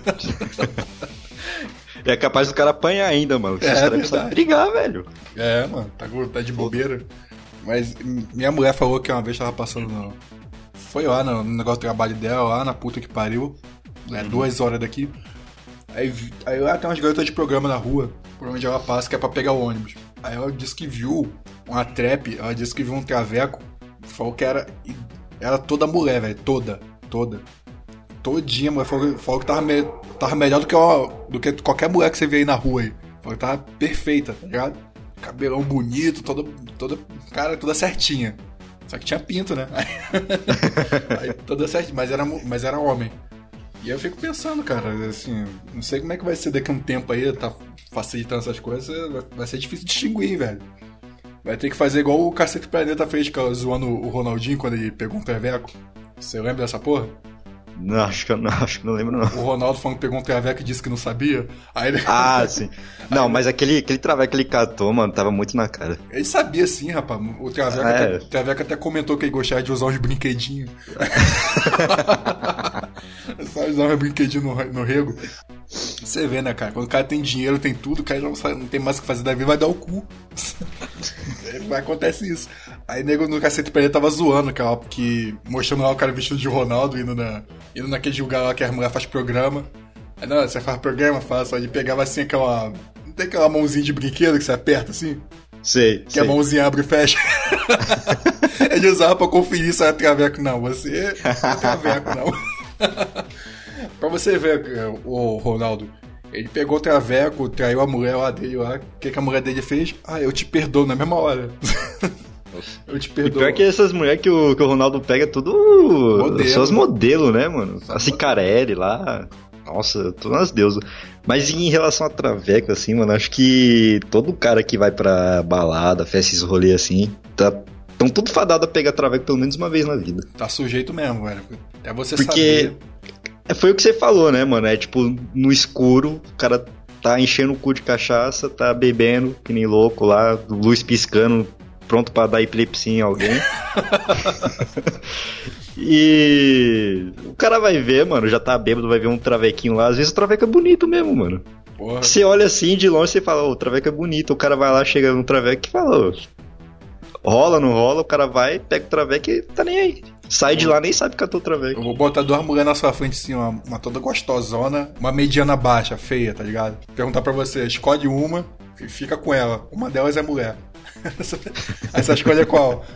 É capaz do cara apanhar ainda, mano. Os caras precisam brigar, velho. Mano, tá de bobeira. Mas minha mulher falou que uma vez tava passando foi lá no negócio do trabalho dela, lá na puta que pariu. 2 horas daqui. Aí lá tem umas garotas de programa na rua, por onde ela passa, que é pra pegar o ônibus. Aí ela disse que viu uma trap, ela disse que viu um traveco, falou que era toda mulher, velho, toda. Todinha, mulher, falou que tava melhor do que qualquer mulher que você vê aí na rua aí. Falou que tava perfeita, tá ligado? Cabelão bonito, cara, toda certinha. Só que tinha pinto, né? Aí toda certinha, mas era homem. E eu fico pensando, cara, assim, não sei como é que vai ser daqui a um tempo aí, tá facilitando essas coisas, vai ser difícil distinguir, velho. Vai ter que fazer igual o Cacete Planeta fez, zoando o Ronaldinho quando ele pegou um traveco. Você lembra dessa porra? Não, acho que não lembro, não. O Ronaldo falando que pegou um traveco e disse que não sabia. Aí ele... Ah, sim. Não, mas aquele traveco que ele catou, mano, tava muito na cara. Ele sabia sim, rapaz. O traveco até comentou que ele gostava de usar uns brinquedinhos. Só usar uns brinquedinhos no rego. Você vê, né, cara? Quando o cara tem dinheiro, tem tudo, o cara não tem mais o que fazer da vida, vai dar o cu. Acontece isso. Aí nego no Cacete Planeta tava zoando, que mostrando lá o cara vestido de Ronaldo, indo naquele lugar lá que a mulher faz programa. Aí não, você faz programa, só ele pegava assim aquela... Não tem aquela mãozinha de brinquedo que você aperta assim? Sei. A mãozinha abre e fecha. Ele usava pra conferir se era traveco. Não, você não é traveco, não. Pra você ver, o Ronaldo, ele pegou o traveco, traiu a mulher lá dele lá. O que a mulher dele fez? Ah, eu te perdoo na mesma hora. Eu te perdoo. E pior que essas mulheres que o Ronaldo pega, tudo são os modelos, né, mano? A Cicarelli lá. Nossa, todas as deusas. Mas em relação a traveco, assim, mano, acho que todo cara que vai pra balada, festa, esses rolês assim, tão tudo fadado a pegar traveco pelo menos uma vez na vida. Tá sujeito mesmo, velho. É você porque saber. Foi o que você falou, né, mano? É tipo, no escuro, o cara tá enchendo o cu de cachaça, tá bebendo, que nem louco lá, luz piscando, pronto pra dar epilepsia em alguém. E o cara vai ver, mano, já tá bêbado, vai ver um travequinho lá. Às vezes o traveco é bonito mesmo, mano. Porra. Você olha assim, de longe, você fala, o traveco é bonito. O cara vai lá, chega no traveco e fala, rola, não rola, o cara vai, pega o traveco e tá nem aí. Sai de lá, nem sabe catou o traveco. Eu vou botar 2 mulheres na sua frente, assim, uma toda gostosona, uma mediana baixa, feia, tá ligado? Perguntar pra você, escolhe uma e fica com ela. Uma delas é mulher. Aí você escolhe qual?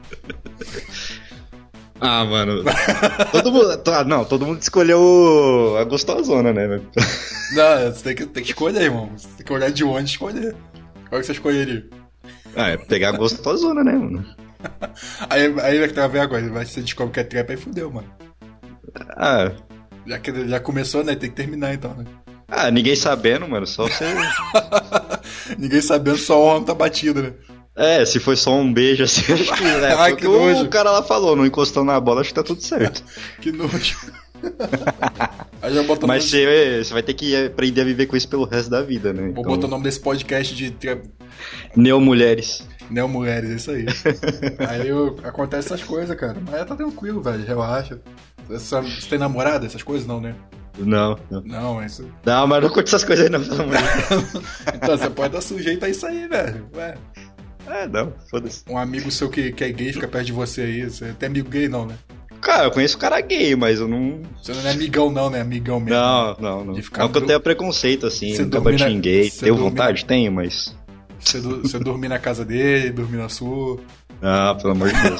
Ah, mano. Todo mundo escolheu a gostosona, né? Não, você tem que escolher, irmão. Você tem que olhar de onde escolher. Qual que você escolheria? É pegar a gostosona, né, mano? Aí vai que tá vendo agora, vai se descobre que é trap, aí fudeu, mano. Ah. Já começou, né? Tem que terminar então, né? Ah, ninguém sabendo, mano, só você. Ninguém sabendo, só o homem tá batido, né? É, se foi só um beijo assim, acho que, né? Ai, que nojo. O cara lá falou, não encostou na bola, acho que tá tudo certo. Que nojo. Aí já bota Mas você vai ter que aprender a viver com isso pelo resto da vida, né? Vou botar o nome desse podcast de Neomulheres. Neomulheres, é isso aí. Aí acontece essas coisas, cara. Mas tá tranquilo, velho, relaxa. Você tem namorada, essas coisas? Não, né? Não. Não, é isso. Não, mas não curte essas coisas aí, não, pelo amor de Deus. Então, você pode estar sujeito a isso aí, velho. Ué. Não, foda-se. Um amigo seu que é gay fica perto de você aí. Você tem amigo gay, não, né? Cara, eu conheço cara gay, mas eu não... Você não é amigão, não, né? Amigão mesmo. Não. Não que eu tenha preconceito, assim. Nunca bati em gay. Tenho vontade? Tenho, mas... Você dormir na casa dele, dormir na sua... Ah, pelo amor de Deus.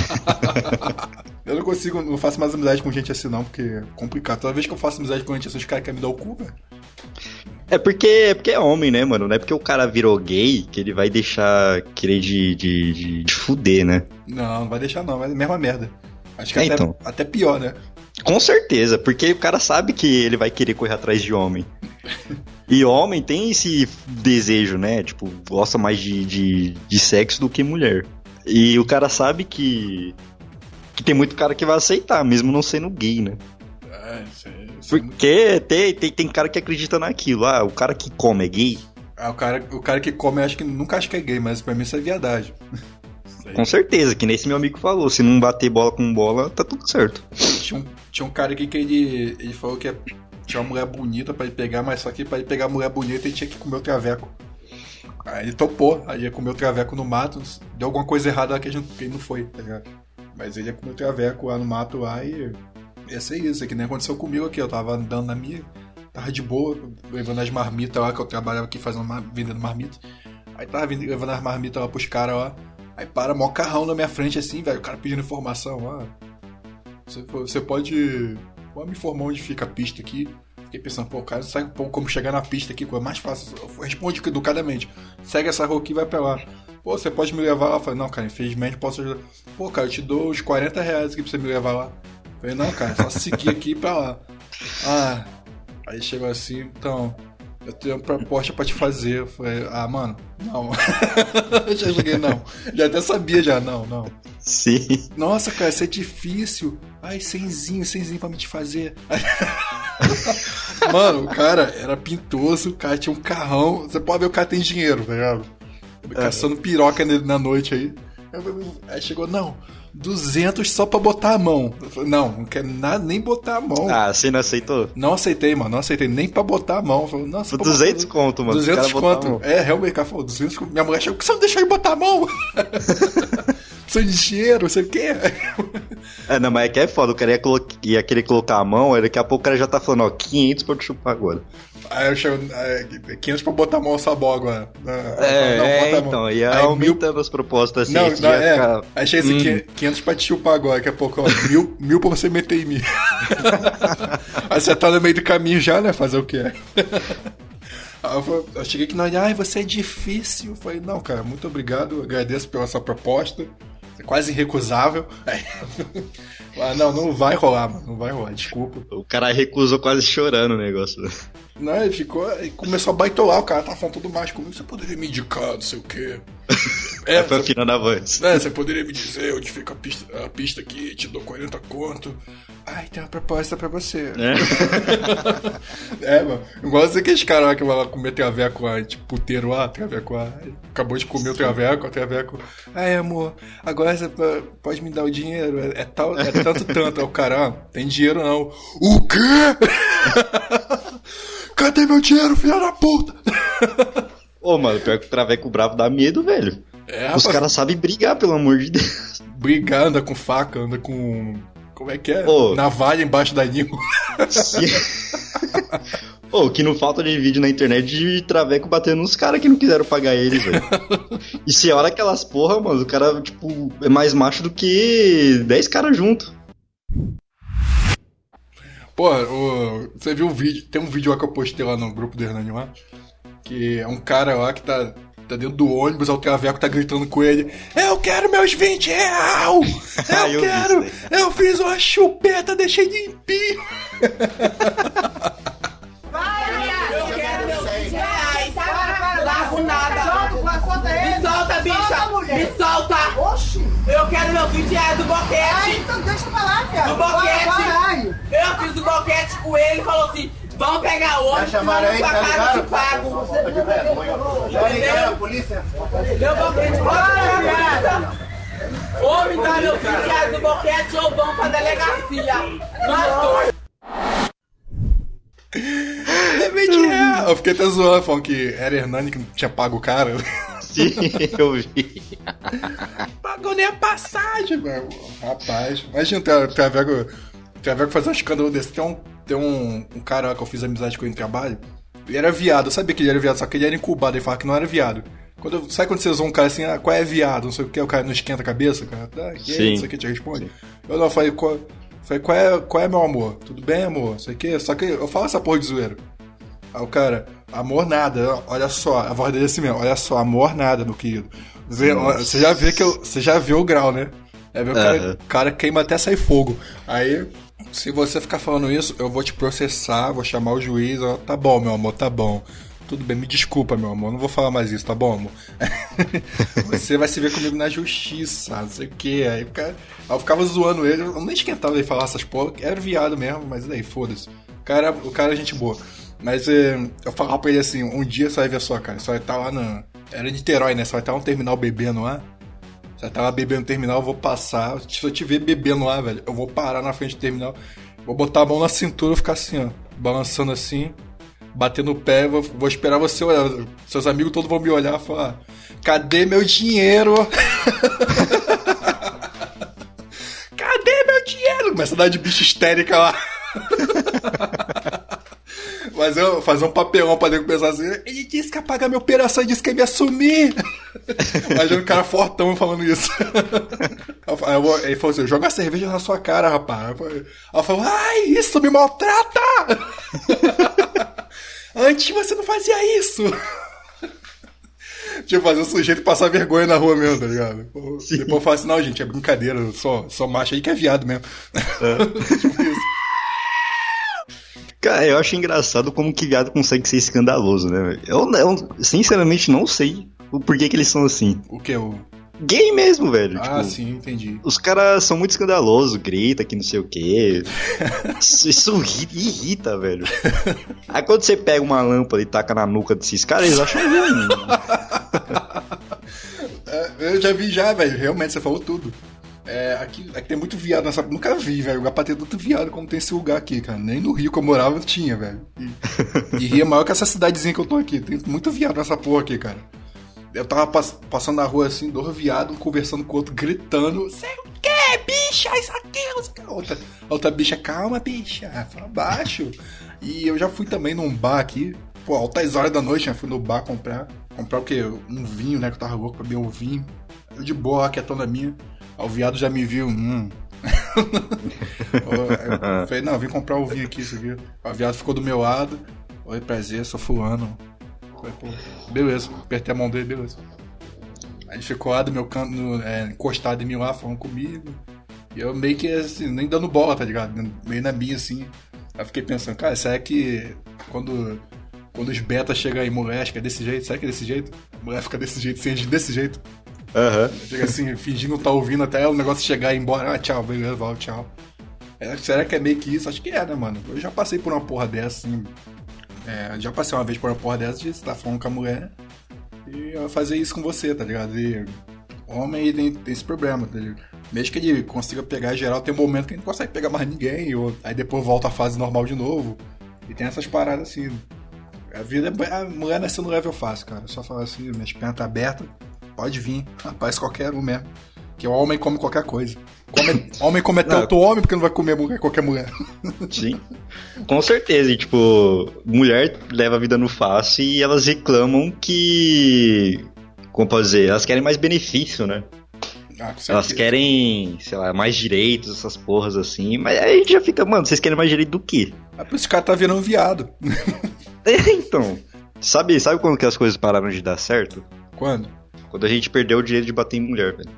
Eu não faço mais amizade com gente assim, não, porque é complicado. Toda vez que eu faço amizade com gente assim, os caras querem me dar o cu, velho. É porque é homem, né, mano? Não é porque o cara virou gay que ele vai deixar querer de fuder, né? Não vai deixar não, é a mesma merda. Acho que até pior, né? Com certeza, porque o cara sabe que ele vai querer correr atrás de homem. E homem tem esse desejo, né? Tipo, gosta mais de sexo do que mulher. E o cara sabe que tem muito cara que vai aceitar, mesmo não sendo gay, né? Porque tem cara que acredita naquilo. Ah, o cara que come é gay? Ah, o cara que come nunca acha que é gay, mas pra mim isso é viadagem. Com certeza, que nem esse meu amigo falou. Se não bater bola com bola, tá tudo certo. Tinha um cara aqui que ele falou que tinha uma mulher bonita pra ele pegar, mas só que pra ele pegar a mulher bonita ele tinha que comer o traveco. Aí ele topou, aí ia comer o traveco no mato, deu alguma coisa errada lá que ele não foi, tá ligado? Mas ele ia comer o traveco lá no mato lá e ia ser isso, é que nem aconteceu comigo aqui, eu tava andando na minha, tava de boa, levando as marmitas lá, que eu trabalhava aqui vendendo marmita. Aí tava levando as marmitas lá pros caras lá, aí para, mó carrão na minha frente assim, velho, o cara pedindo informação, você pode me informar onde fica a pista aqui? Fiquei pensando, pô, o cara não sabe como chegar na pista aqui, coisa mais fácil. Eu respondi educadamente, segue essa rua aqui e vai pra lá. Pô, você pode me levar lá? Eu falei, não, cara, infelizmente posso ajudar. Pô, cara, eu te dou os 40 reais aqui pra você me levar lá. Eu falei, não, cara, só seguir aqui e pra lá. Aí chegou assim, então, eu tenho uma proposta pra te fazer. Eu falei, mano, não. Eu já joguei, não. Já até sabia, não. Sim. Nossa, cara, isso é difícil. Ai, 100zinho pra me te fazer. Mano, o cara era pintoso, o cara tinha um carrão. Você pode ver, o cara tem dinheiro, tá ligado? Caçando piroca na noite aí. Aí chegou, não, 200 só pra botar a mão. Eu falei, não quero nada, nem botar a mão. Você não aceitou? Não aceitei, mano, nem pra botar a mão. Eu falei, nossa, 200 conto, mano. 200 conto. Realmente, o cara falou, 200 conto. Minha mulher chegou, por que você não deixou ele botar a mão? Precisa de dinheiro, você quer? Não, mas é que é foda, o cara ia querer colocar a mão, aí daqui a pouco o cara já tá falando, 500 pra eu te chupar agora. Aí eu chego, 500 pra botar a mão só agora. Então, ia aumentando as propostas assim. Aí chega assim, 500 pra te chupar agora, daqui a pouco, mil pra você meter em mim. Aí você tá no meio do caminho já, né, fazer o que é. Eu cheguei aqui na você é difícil. Eu falei, não, cara, muito obrigado, agradeço pela sua proposta. É quase irrecusável. Não vai rolar, mano. Não vai rolar, desculpa. O cara recusou quase chorando o negócio. Não, ele começou a baitolar, o cara tá falando tudo mais comigo. Você poderia me indicar, não sei o quê. Foi afinando a voz. Você poderia me dizer onde fica a pista aqui, te dou 40 conto. Ai, tem uma proposta pra você. Mano. Igual aqueles caras lá que vão lá comer traveco lá, tipo, puteiro lá, traveco lá. Acabou de comer o traveco. Ai, amor, agora você pode me dar o dinheiro? É tanto. Aí o cara, tem dinheiro não. O quê? Cadê meu dinheiro, filha da puta? Ô, mano, pior que o traveco bravo dá medo, velho. Os caras sabem brigar, pelo amor de Deus. Brigar, anda com faca, anda com... Como é que é? Navalha embaixo da língua. Que não falta de vídeo na internet de traveco batendo nos caras que não quiseram pagar eles, velho. E se olha aquelas porra, mano, o cara, tipo, é mais macho do que 10 caras juntos. Pô, você viu o vídeo? Tem um vídeo lá que eu postei lá no grupo do Hernani lá, que é um cara lá que tá dentro do ônibus, o traveco tá gritando com ele: eu quero meus 20 real! Eu fiz uma chupeta, deixei limpinho! Eu quero meus 20 reais! Largo nada! Me solta, bicha! Me solta! Eu quero meus 20 reais do boquete! Então deixa eu falar, cara! Do boquete! Eu fiz o boquete com ele e falou assim: vamos pegar o ônibus, vamos pra casa, eu te pago. Já ligaram a polícia? Meu boquete, ou me dá meus 20 reais do boquete ou vamos pra delegacia. Nós dois. É 20 reais. Eu fiquei até zoando, falando que era Hernani que não tinha pago o cara. Sim, eu vi. Pagou nem a passagem, meu. Rapaz, imagina o Traveco fazer um escândalo desse. Tem um cara lá que eu fiz amizade com ele no trabalho. Ele era viado, eu sabia que ele era viado, só que ele era incubado. Ele falava que não era viado. Sabe quando você usou um cara assim, qual é viado? Não sei o que, o cara não esquenta a cabeça, cara. Sim. Não sei o que, te responde. Sim. Eu não falei, qual é meu amor? Tudo bem, amor? Não sei o que. Só que eu falo essa porra de zoeiro. Aí o cara, amor nada, olha só, a voz dele é assim mesmo, olha só, amor nada, meu querido. Você já vê o grau, né? O cara queima até sair fogo. Aí, se você ficar falando isso, eu vou te processar, vou chamar o juiz. Tá bom, meu amor, tá bom. Tudo bem, me desculpa, meu amor, não vou falar mais isso, tá bom, amor? Você vai se ver comigo na justiça, não sei o que. Aí eu ficava zoando ele, eu nem esquentava ele falar essas porra, era viado mesmo, mas daí, foda-se. O cara é gente boa. Mas eu falava pra ele assim, um dia você vai ver só, cara, você vai estar lá era Niterói, né? Você vai estar no terminal bebendo lá. Você vai estar lá bebendo no terminal, eu vou passar. Se eu te ver bebendo lá, velho, eu vou parar na frente do terminal, vou botar a mão na cintura e ficar assim, ó, balançando assim, batendo o pé, vou esperar você olhar. Seus amigos todos vão me olhar e falar: cadê meu dinheiro? Cadê meu dinheiro? Começa a dar de bicho histérica lá. Mas eu fazer um papelão pra ele pensar assim: ele disse que ia pagar minha operação, disse que ia me assumir. Imagina o cara fortão falando isso. Aí ele falou assim: joga a cerveja na sua cara, rapaz. Ela falou: ai, isso me maltrata. Antes você não fazia isso. Tipo, fazer o sujeito passar vergonha na rua mesmo, tá ligado? Sim. Depois eu falo assim: não, gente, é brincadeira, só macho aí que é viado mesmo. Tipo isso. Cara, eu acho engraçado como que viado consegue ser escandaloso, né? Eu sinceramente não sei o porquê que eles são assim. O que? Gay mesmo, velho. Ah, tipo, sim, entendi. Os caras são muito escandalosos, grita que não sei o quê. Isso irrita, velho. Aí quando você pega uma lâmpada e taca na nuca desses caras, eles acham ruim. Eu já vi velho. Realmente, você falou tudo. Aqui tem muito viado nessa... Nunca vi, velho. Lugar pra ter tanto viado como tem esse lugar aqui, cara. Nem no Rio que eu morava tinha, velho. E Rio é maior que essa cidadezinha que eu tô aqui. Tem muito viado nessa porra aqui, cara. Eu tava passando na rua assim, 2 viados conversando com o outro, gritando: sei o que, bicha? Isso aqui, não sei o que. Outra bicha: calma, bicha, fala baixo. E eu já fui também num bar aqui, pô, altas horas da noite, eu fui no bar comprar o quê? Um vinho, né? Que eu tava louco pra beber um vinho. Eu de boa, quietona minha. Aí o viado já me viu, Eu falei: não, vim comprar o vinho aqui, isso aqui. O viado ficou do meu lado: oi, prazer, sou fulano. Falei: pô, beleza, apertei a mão dele, beleza. Aí ele ficou lá do meu canto, encostado em mim lá, falando comigo. E eu meio que assim, nem dando bola, tá ligado? Meio na minha assim. Aí eu fiquei pensando: cara, será que quando os betas chegam aí, mulher, acho que é desse jeito? Será que é desse jeito? A mulher fica desse jeito, sem agir desse jeito? Chega assim, fingindo não tá ouvindo até o negócio chegar e ir embora. Ah, tchau, beleza, valeu, tchau. Será que é meio que isso? Acho que é, né, mano? Eu já passei por uma porra dessa, assim. Já passei uma vez por uma porra dessa de você tá falando com a mulher e ela fazer isso com você, tá ligado? E homem tem esse problema, tá ligado? Mesmo que ele consiga pegar geral, tem um momento que ele não consegue pegar mais ninguém, aí depois volta a fase normal de novo. E tem essas paradas assim. A mulher nasceu no level fácil, cara. Só falar assim, minhas pernas tá abertas, pode vir, aparece qualquer um mesmo. Que o homem come qualquer coisa. Homem come até outro homem, porque não vai comer qualquer mulher. Sim, com certeza. E, tipo, mulher leva a vida no fácil e elas reclamam que... Como pode dizer? Elas querem mais benefício, né? Elas querem, sei lá, mais direitos, essas porras assim. Mas aí a gente já fica, mano, vocês querem mais direito do quê? Por esse cara tá virando um viado. Então, sabe quando que as coisas pararam de dar certo? Quando? Quando a gente perdeu o direito de bater em mulher, velho.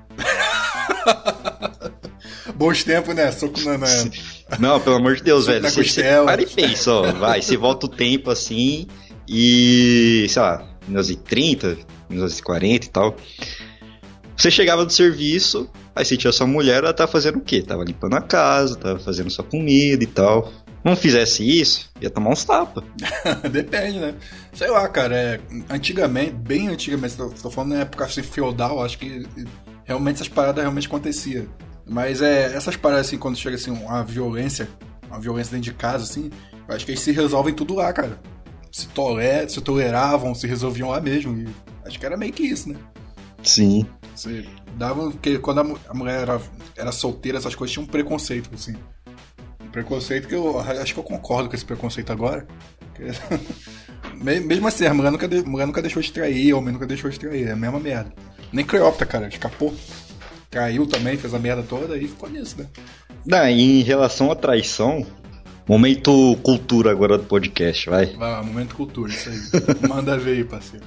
Bons tempos, né? Soco na... Não, pelo amor de Deus, velho. Você para e pensa, ó. Vai, você volta o tempo assim e, sei lá, 1930, 1940 e tal. Você chegava do serviço, aí você tinha sua mulher, ela tava fazendo o quê? Tava limpando a casa, tava fazendo sua comida e tal. Não fizesse isso, ia tomar uns tapas. Depende, né? Sei lá, cara, antigamente, bem antigamente, tô falando na época assim, feudal, acho que realmente essas paradas realmente aconteciam. Mas essas paradas assim, quando chega assim, uma violência dentro de casa, assim, eu acho que eles se resolvem tudo lá, cara. Se toleravam, se resolviam lá mesmo. E acho que era meio que isso, né? Sim. Você dava. Porque quando a mulher era solteira, essas coisas tinham um preconceito, assim. Um preconceito que eu acho que eu concordo com esse preconceito agora. Mesmo assim, a mulher nunca deixou de trair, o homem nunca deixou de trair. É a mesma merda. Nem Cleópatra, cara, escapou. Traiu também, fez a merda toda e ficou nisso, né? Não, em relação à traição, momento cultura agora do podcast, vai. Vai, momento cultura, isso aí. Manda ver aí, parceiro.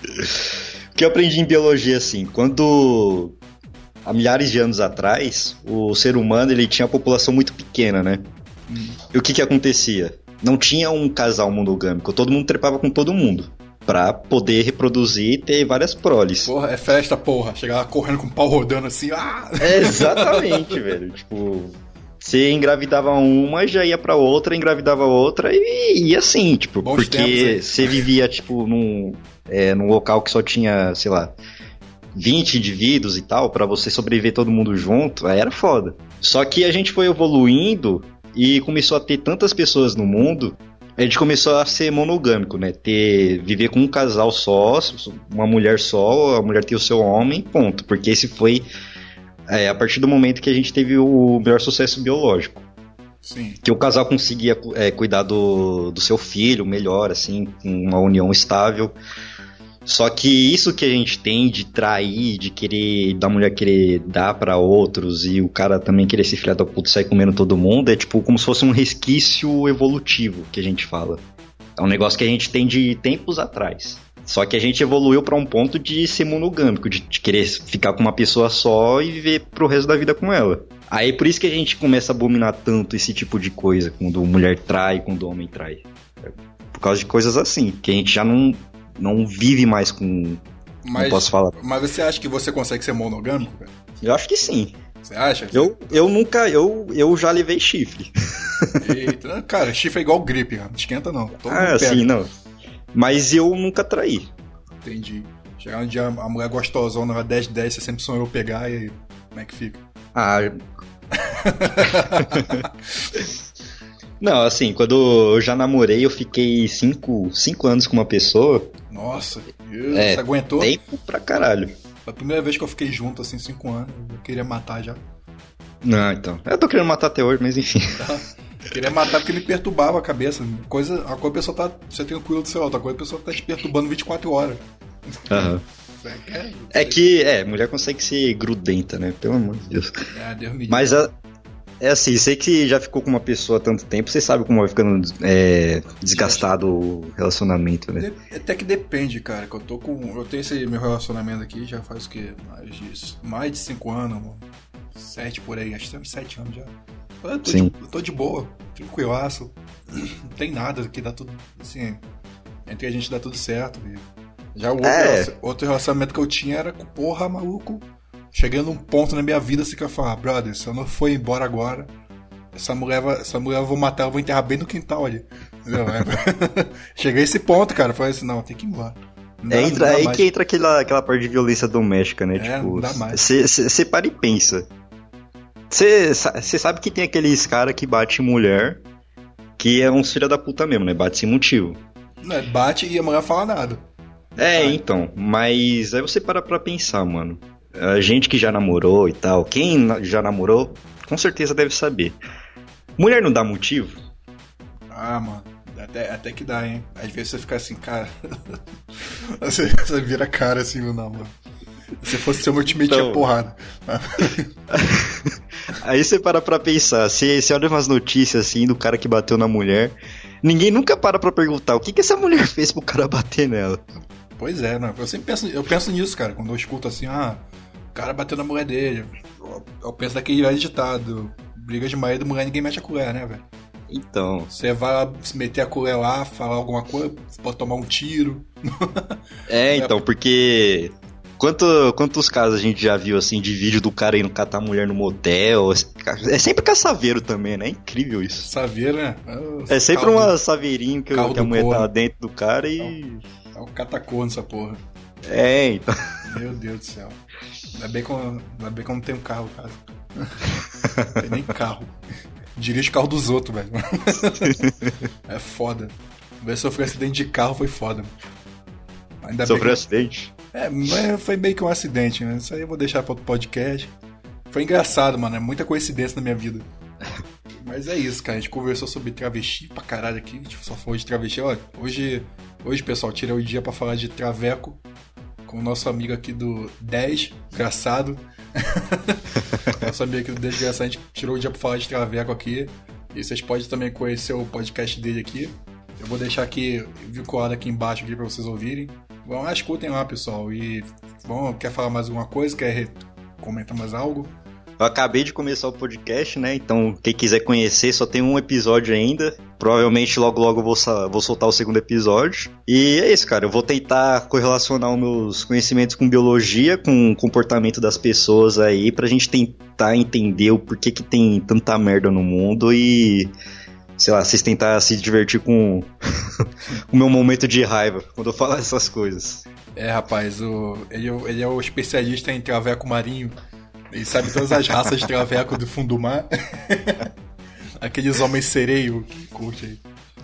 O que eu aprendi em biologia, assim, quando há milhares de anos atrás, o ser humano ele tinha uma população muito pequena, né? E o que acontecia? Não tinha um casal monogâmico, todo mundo trepava com todo mundo. Pra poder reproduzir e ter várias proles. Porra, é festa, porra. Chegava correndo com o pau rodando assim. Ah! Exatamente, velho. Tipo, você engravidava uma, já ia pra outra, engravidava outra e assim, tipo, bons porque você vivia, tipo, num local que só tinha, sei lá, 20 indivíduos e tal, pra você sobreviver todo mundo junto, aí era foda. Só que a gente foi evoluindo e começou a ter tantas pessoas no mundo. A gente começou a ser monogâmico, né? Viver com um casal só, uma mulher só, a mulher ter o seu homem, ponto. Porque esse foi a partir do momento que a gente teve o melhor sucesso biológico. Sim. Que o casal conseguia cuidar do seu filho melhor, assim, com uma união estável. Só que isso que a gente tem de trair, de querer, da mulher querer dar pra outros e o cara também querer se filhar da puta e sair comendo todo mundo, é tipo como se fosse um resquício evolutivo que a gente fala. É um negócio que a gente tem de tempos atrás. Só que a gente evoluiu pra um ponto de ser monogâmico, de querer ficar com uma pessoa só e viver pro resto da vida com ela. Aí por isso que a gente começa a abominar tanto esse tipo de coisa, quando mulher trai, quando homem trai. Por causa de coisas assim, que a gente já não vive mais com... não posso falar. Mas você acha que você consegue ser monogâmico, cara? Eu acho que sim. Você acha? Eu já levei chifre. Eita, cara, chifre é igual gripe, cara. Não esquenta não. Sim, não. Mas eu nunca traí. Entendi. Chegar um dia a mulher gostosona, 10-10, você sempre sonhou pegar e como é que fica? Não, assim, quando eu já namorei, eu fiquei 5 anos com uma pessoa. Nossa, você aguentou? Tempo pra caralho. Foi a primeira vez que eu fiquei junto, assim, 5 anos. Eu queria matar já. Não, então. Eu tô querendo matar até hoje, mas enfim. Eu queria matar porque me perturbava a cabeça. A coisa a pessoa tá... Você tem um cuidado do seu outra coisa, a pessoa tá te perturbando 24 horas. Aham. Mulher consegue ser grudenta, né? Pelo amor de Deus. Deus me mas é assim, sei que já ficou com uma pessoa há tanto tempo, você sabe como vai ficando desgastado o relacionamento, né? Até que depende, cara. Que eu tenho esse meu relacionamento aqui já faz o quê? Mais de 5 anos, mano. 7 por aí, acho que tem uns 7 anos já. Eu tô de boa, tranquilaço. Não tem nada aqui, dá tudo assim. Entre a gente dá tudo certo. Já o outro relacionamento que eu tinha era com porra, maluco. Chegando um ponto na minha vida assim que eu falar, brother, se eu não for embora agora, essa mulher eu vou matar, eu vou enterrar bem no quintal ali. Entendeu? Cheguei a esse ponto, cara. Falei assim, não, tem que ir embora. Aí que entra aquela parte de violência doméstica, né? Tipo, não dá mais. Você para e pensa. Você sabe que tem aqueles caras que bate mulher, que é uns filha da puta mesmo, né? Bate sem motivo. Bate e a mulher fala nada. Então, mas aí você para pra pensar, mano. A gente que já namorou e tal, quem já namorou, com certeza deve saber. Mulher não dá motivo? Ah, mano, até que dá, hein? Às vezes você fica assim, cara... você vira a cara assim, não, mano. Se fosse seu ultimate, tinha porrada. Aí você para pra pensar, você olha umas notícias assim do cara que bateu na mulher, ninguém nunca para pra perguntar o que essa mulher fez pro cara bater nela. Pois é, né? Eu sempre penso nisso, cara, quando eu escuto assim, o cara bateu na mulher dele. Eu penso daquele velho ditado, briga de marido, mulher, ninguém mete a colher, né, velho? Então. Você vai se meter a colher lá, falar alguma coisa, você pode tomar um tiro. Então, porque... Quantos casos a gente já viu, assim, de vídeo do cara indo catar a mulher no motel? É sempre caçaveiro também, né? É incrível isso. Saveiro, né? É sempre uma saveirinho que a mulher tá dentro do cara e... É o catacô nessa porra. Então... Meu Deus do céu. Ainda bem que eu não tenho carro, cara. Não tem nem carro. Dirige o carro dos outros, velho. É foda. Ver sofrer acidente de carro foi foda. Sofreu acidente? Mas foi meio que um acidente, né? Isso aí eu vou deixar para outro podcast. Foi engraçado, mano. É muita coincidência na minha vida. Mas é isso, cara. A gente conversou sobre travesti pra caralho aqui. A gente só falou de travesti. Olha, hoje pessoal, tirei o dia pra falar de traveco com o nosso amigo aqui do 10, engraçado. Nosso amigo aqui do 10, engraçado. A gente tirou o dia pra falar de traveco aqui. E vocês podem também conhecer o podcast dele aqui. Eu vou deixar aqui, vinculado aqui embaixo aqui pra vocês ouvirem. Vão lá, escutem lá, pessoal. E quer falar mais alguma coisa? Quer comentar mais algo? Eu acabei de começar o podcast, né? Então, quem quiser conhecer, só tem um episódio ainda. Provavelmente logo eu vou soltar o segundo episódio. E é isso, cara. Eu vou tentar correlacionar os meus conhecimentos com biologia, com o comportamento das pessoas aí, pra gente tentar entender o porquê que tem tanta merda no mundo e... sei lá, vocês tentar se divertir com o meu momento de raiva quando eu falar essas coisas. Rapaz, ele é o especialista em traveco marinho. Ele sabe todas as raças de traveco do fundo do mar. Aqueles homens sereio que curte aí.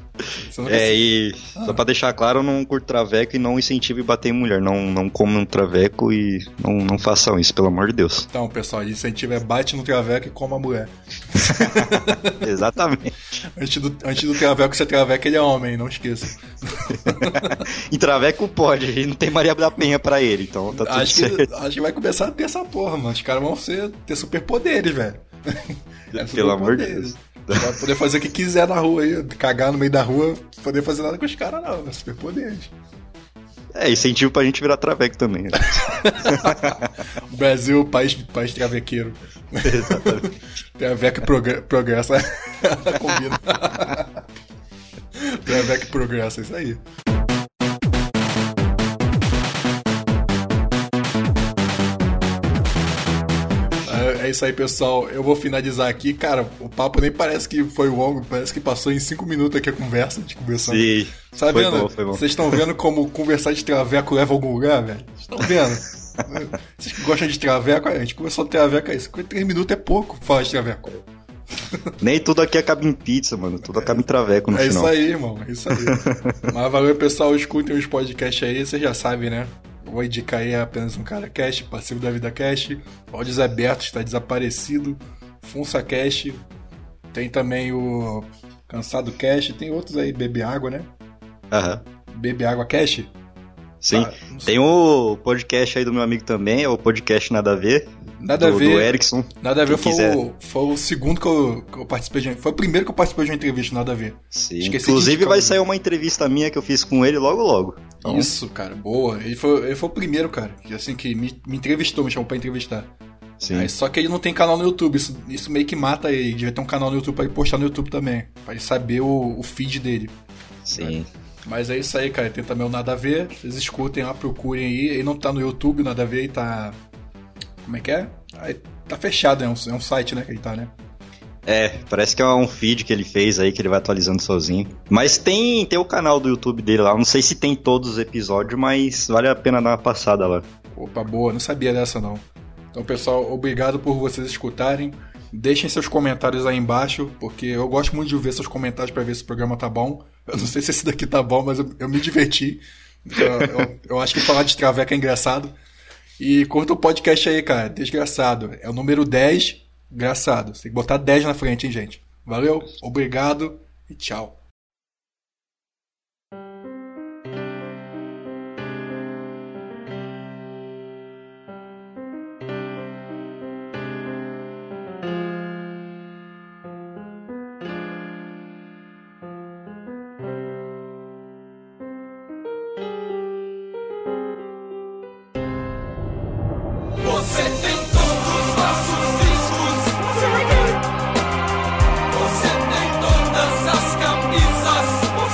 E só pra deixar claro, eu não curto traveco e não incentivo em bater em mulher. Não como um traveco e não façam isso, pelo amor de Deus. Então, pessoal, incentivo bate no traveco e coma a mulher. Exatamente. Antes do traveco ser traveco, ele é homem, não esqueça. Em traveco pode, a gente não tem Maria da Penha pra ele, então tá tudo certo. Acho que vai começar a ter essa porra, mano. Os caras vão ter superpoderes, velho. Pelo amor de Deus. Vai poder fazer o que quiser na rua aí, cagar no meio da rua, poder fazer nada com os caras não, superpoderes. Incentivo pra gente virar traveco também. Né? O Brasil, país travequeiro. Exatamente. Traveco e progresso. Combina. Traveco e progresso, é isso aí. É isso aí, pessoal. Eu vou finalizar aqui. Cara, o papo nem parece que foi longo, parece que passou em 5 minutos aqui a conversa, de conversando. Sim. Tá vendo? Foi bom. Vocês estão vendo como conversar de traveco leva a algum lugar, velho? Vocês estão vendo? Vocês que gostam de traveco, a gente começou a traveco aí. 53 minutos é pouco falar de traveco. Nem tudo aqui acaba em pizza, mano. Tudo acaba em traveco no final. É isso aí, irmão. É isso aí. Mas valeu, pessoal. Escutem os podcasts aí, vocês já sabem, né? Vou indicar aí apenas um cara cast, parceiro da Vida Cast, Áudios Abertos, está desaparecido, Funça Cast, tem também o Cansado Cast, tem outros aí, Bebe Água, né? Aham. Bebe Água Cast? Sim, tem o podcast aí do meu amigo também, é o podcast Nada a Ver. Nada a ver. Do Erickson. Nada a ver foi o segundo que eu participei de. Foi o primeiro que eu participei de uma entrevista, Nada a Ver. Sim. Inclusive vai sair uma entrevista minha que eu fiz com ele logo. Então... Isso, cara, boa. Ele foi o primeiro, cara, assim, que me entrevistou, me chamou pra entrevistar. Sim. Aí, só que ele não tem canal no YouTube, isso meio que mata ele. Devia ter um canal no YouTube pra ele postar no YouTube também. Pra ele saber o feed dele. Sim. Mas é isso aí, cara. Tem também o Nada a Ver. Vocês escutem lá, procurem aí. Ele não tá no YouTube, Nada a Ver, ele tá... Como é que é? Aí tá fechado, é um site, né, que ele tá, né? Parece que é um feed que ele fez aí, que ele vai atualizando sozinho. Mas tem o canal do YouTube dele lá, não sei se tem todos os episódios, mas vale a pena dar uma passada lá. Opa, boa, não sabia dessa não. Então, pessoal, obrigado por vocês escutarem. Deixem seus comentários aí embaixo, porque eu gosto muito de ver seus comentários pra ver se o programa tá bom. Eu não sei se esse daqui tá bom, mas eu me diverti. Eu acho que falar de Traveca é engraçado. E curta o podcast aí, cara, desgraçado. É o número 10, engraçado. Você tem que botar 10 na frente, hein, gente. Valeu, obrigado e tchau. Você tem todos os nossos discos. Você tem todas as camisas.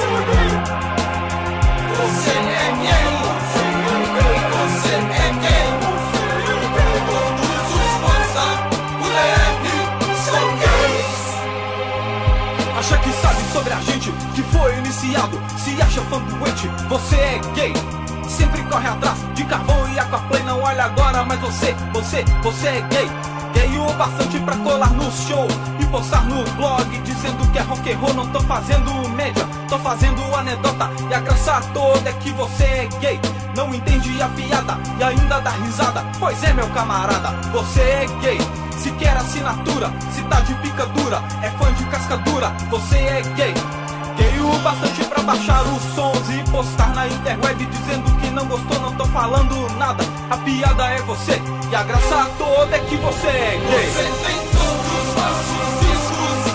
Você é gay. Você é gay. Todos os fãs da UDF são gays. Acha que sabe sobre a gente, que foi iniciado. Se acha fã doente, você é gay. Sempre corre atrás de carvão e aquaplay. Não olha agora, mas você é gay. Gay o bastante pra colar no show e postar no blog dizendo que é rock and roll. Não tô fazendo média, tô fazendo anedota. E a graça toda é que você é gay. Não entende a piada e ainda dá risada. Pois é, meu camarada, você é gay. Se quer assinatura, se tá de pica dura, é fã de casca dura, você é gay. Gay o bastante pra baixar os sons e postar na interweb dizendo que não gostou, não tô falando nada. A piada é você e a graça toda é que você é gay. Você tem todos os nossos discos.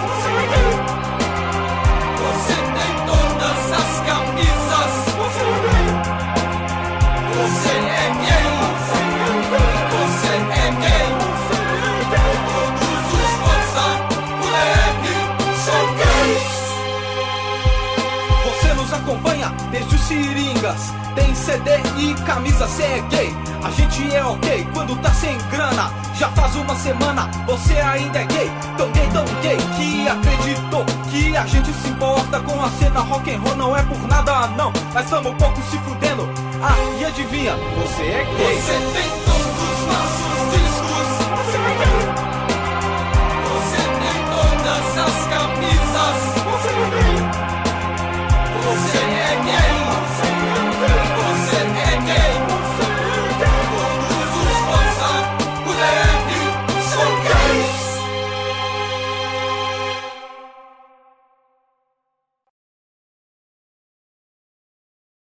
Você tem todas as camisas. Você é gay. Você é gay. Todos os fãs da UDF são gays. Você nos acompanha desde os seringas. Tem CD e camisa, cê é gay. A gente é ok quando tá sem grana. Já faz uma semana, você ainda é gay. Tão gay que acreditou que a gente se importa com a cena rock and roll. Não é por nada não, mas tamo um pouco se fudendo. Ah, e adivinha, você é gay. Você tem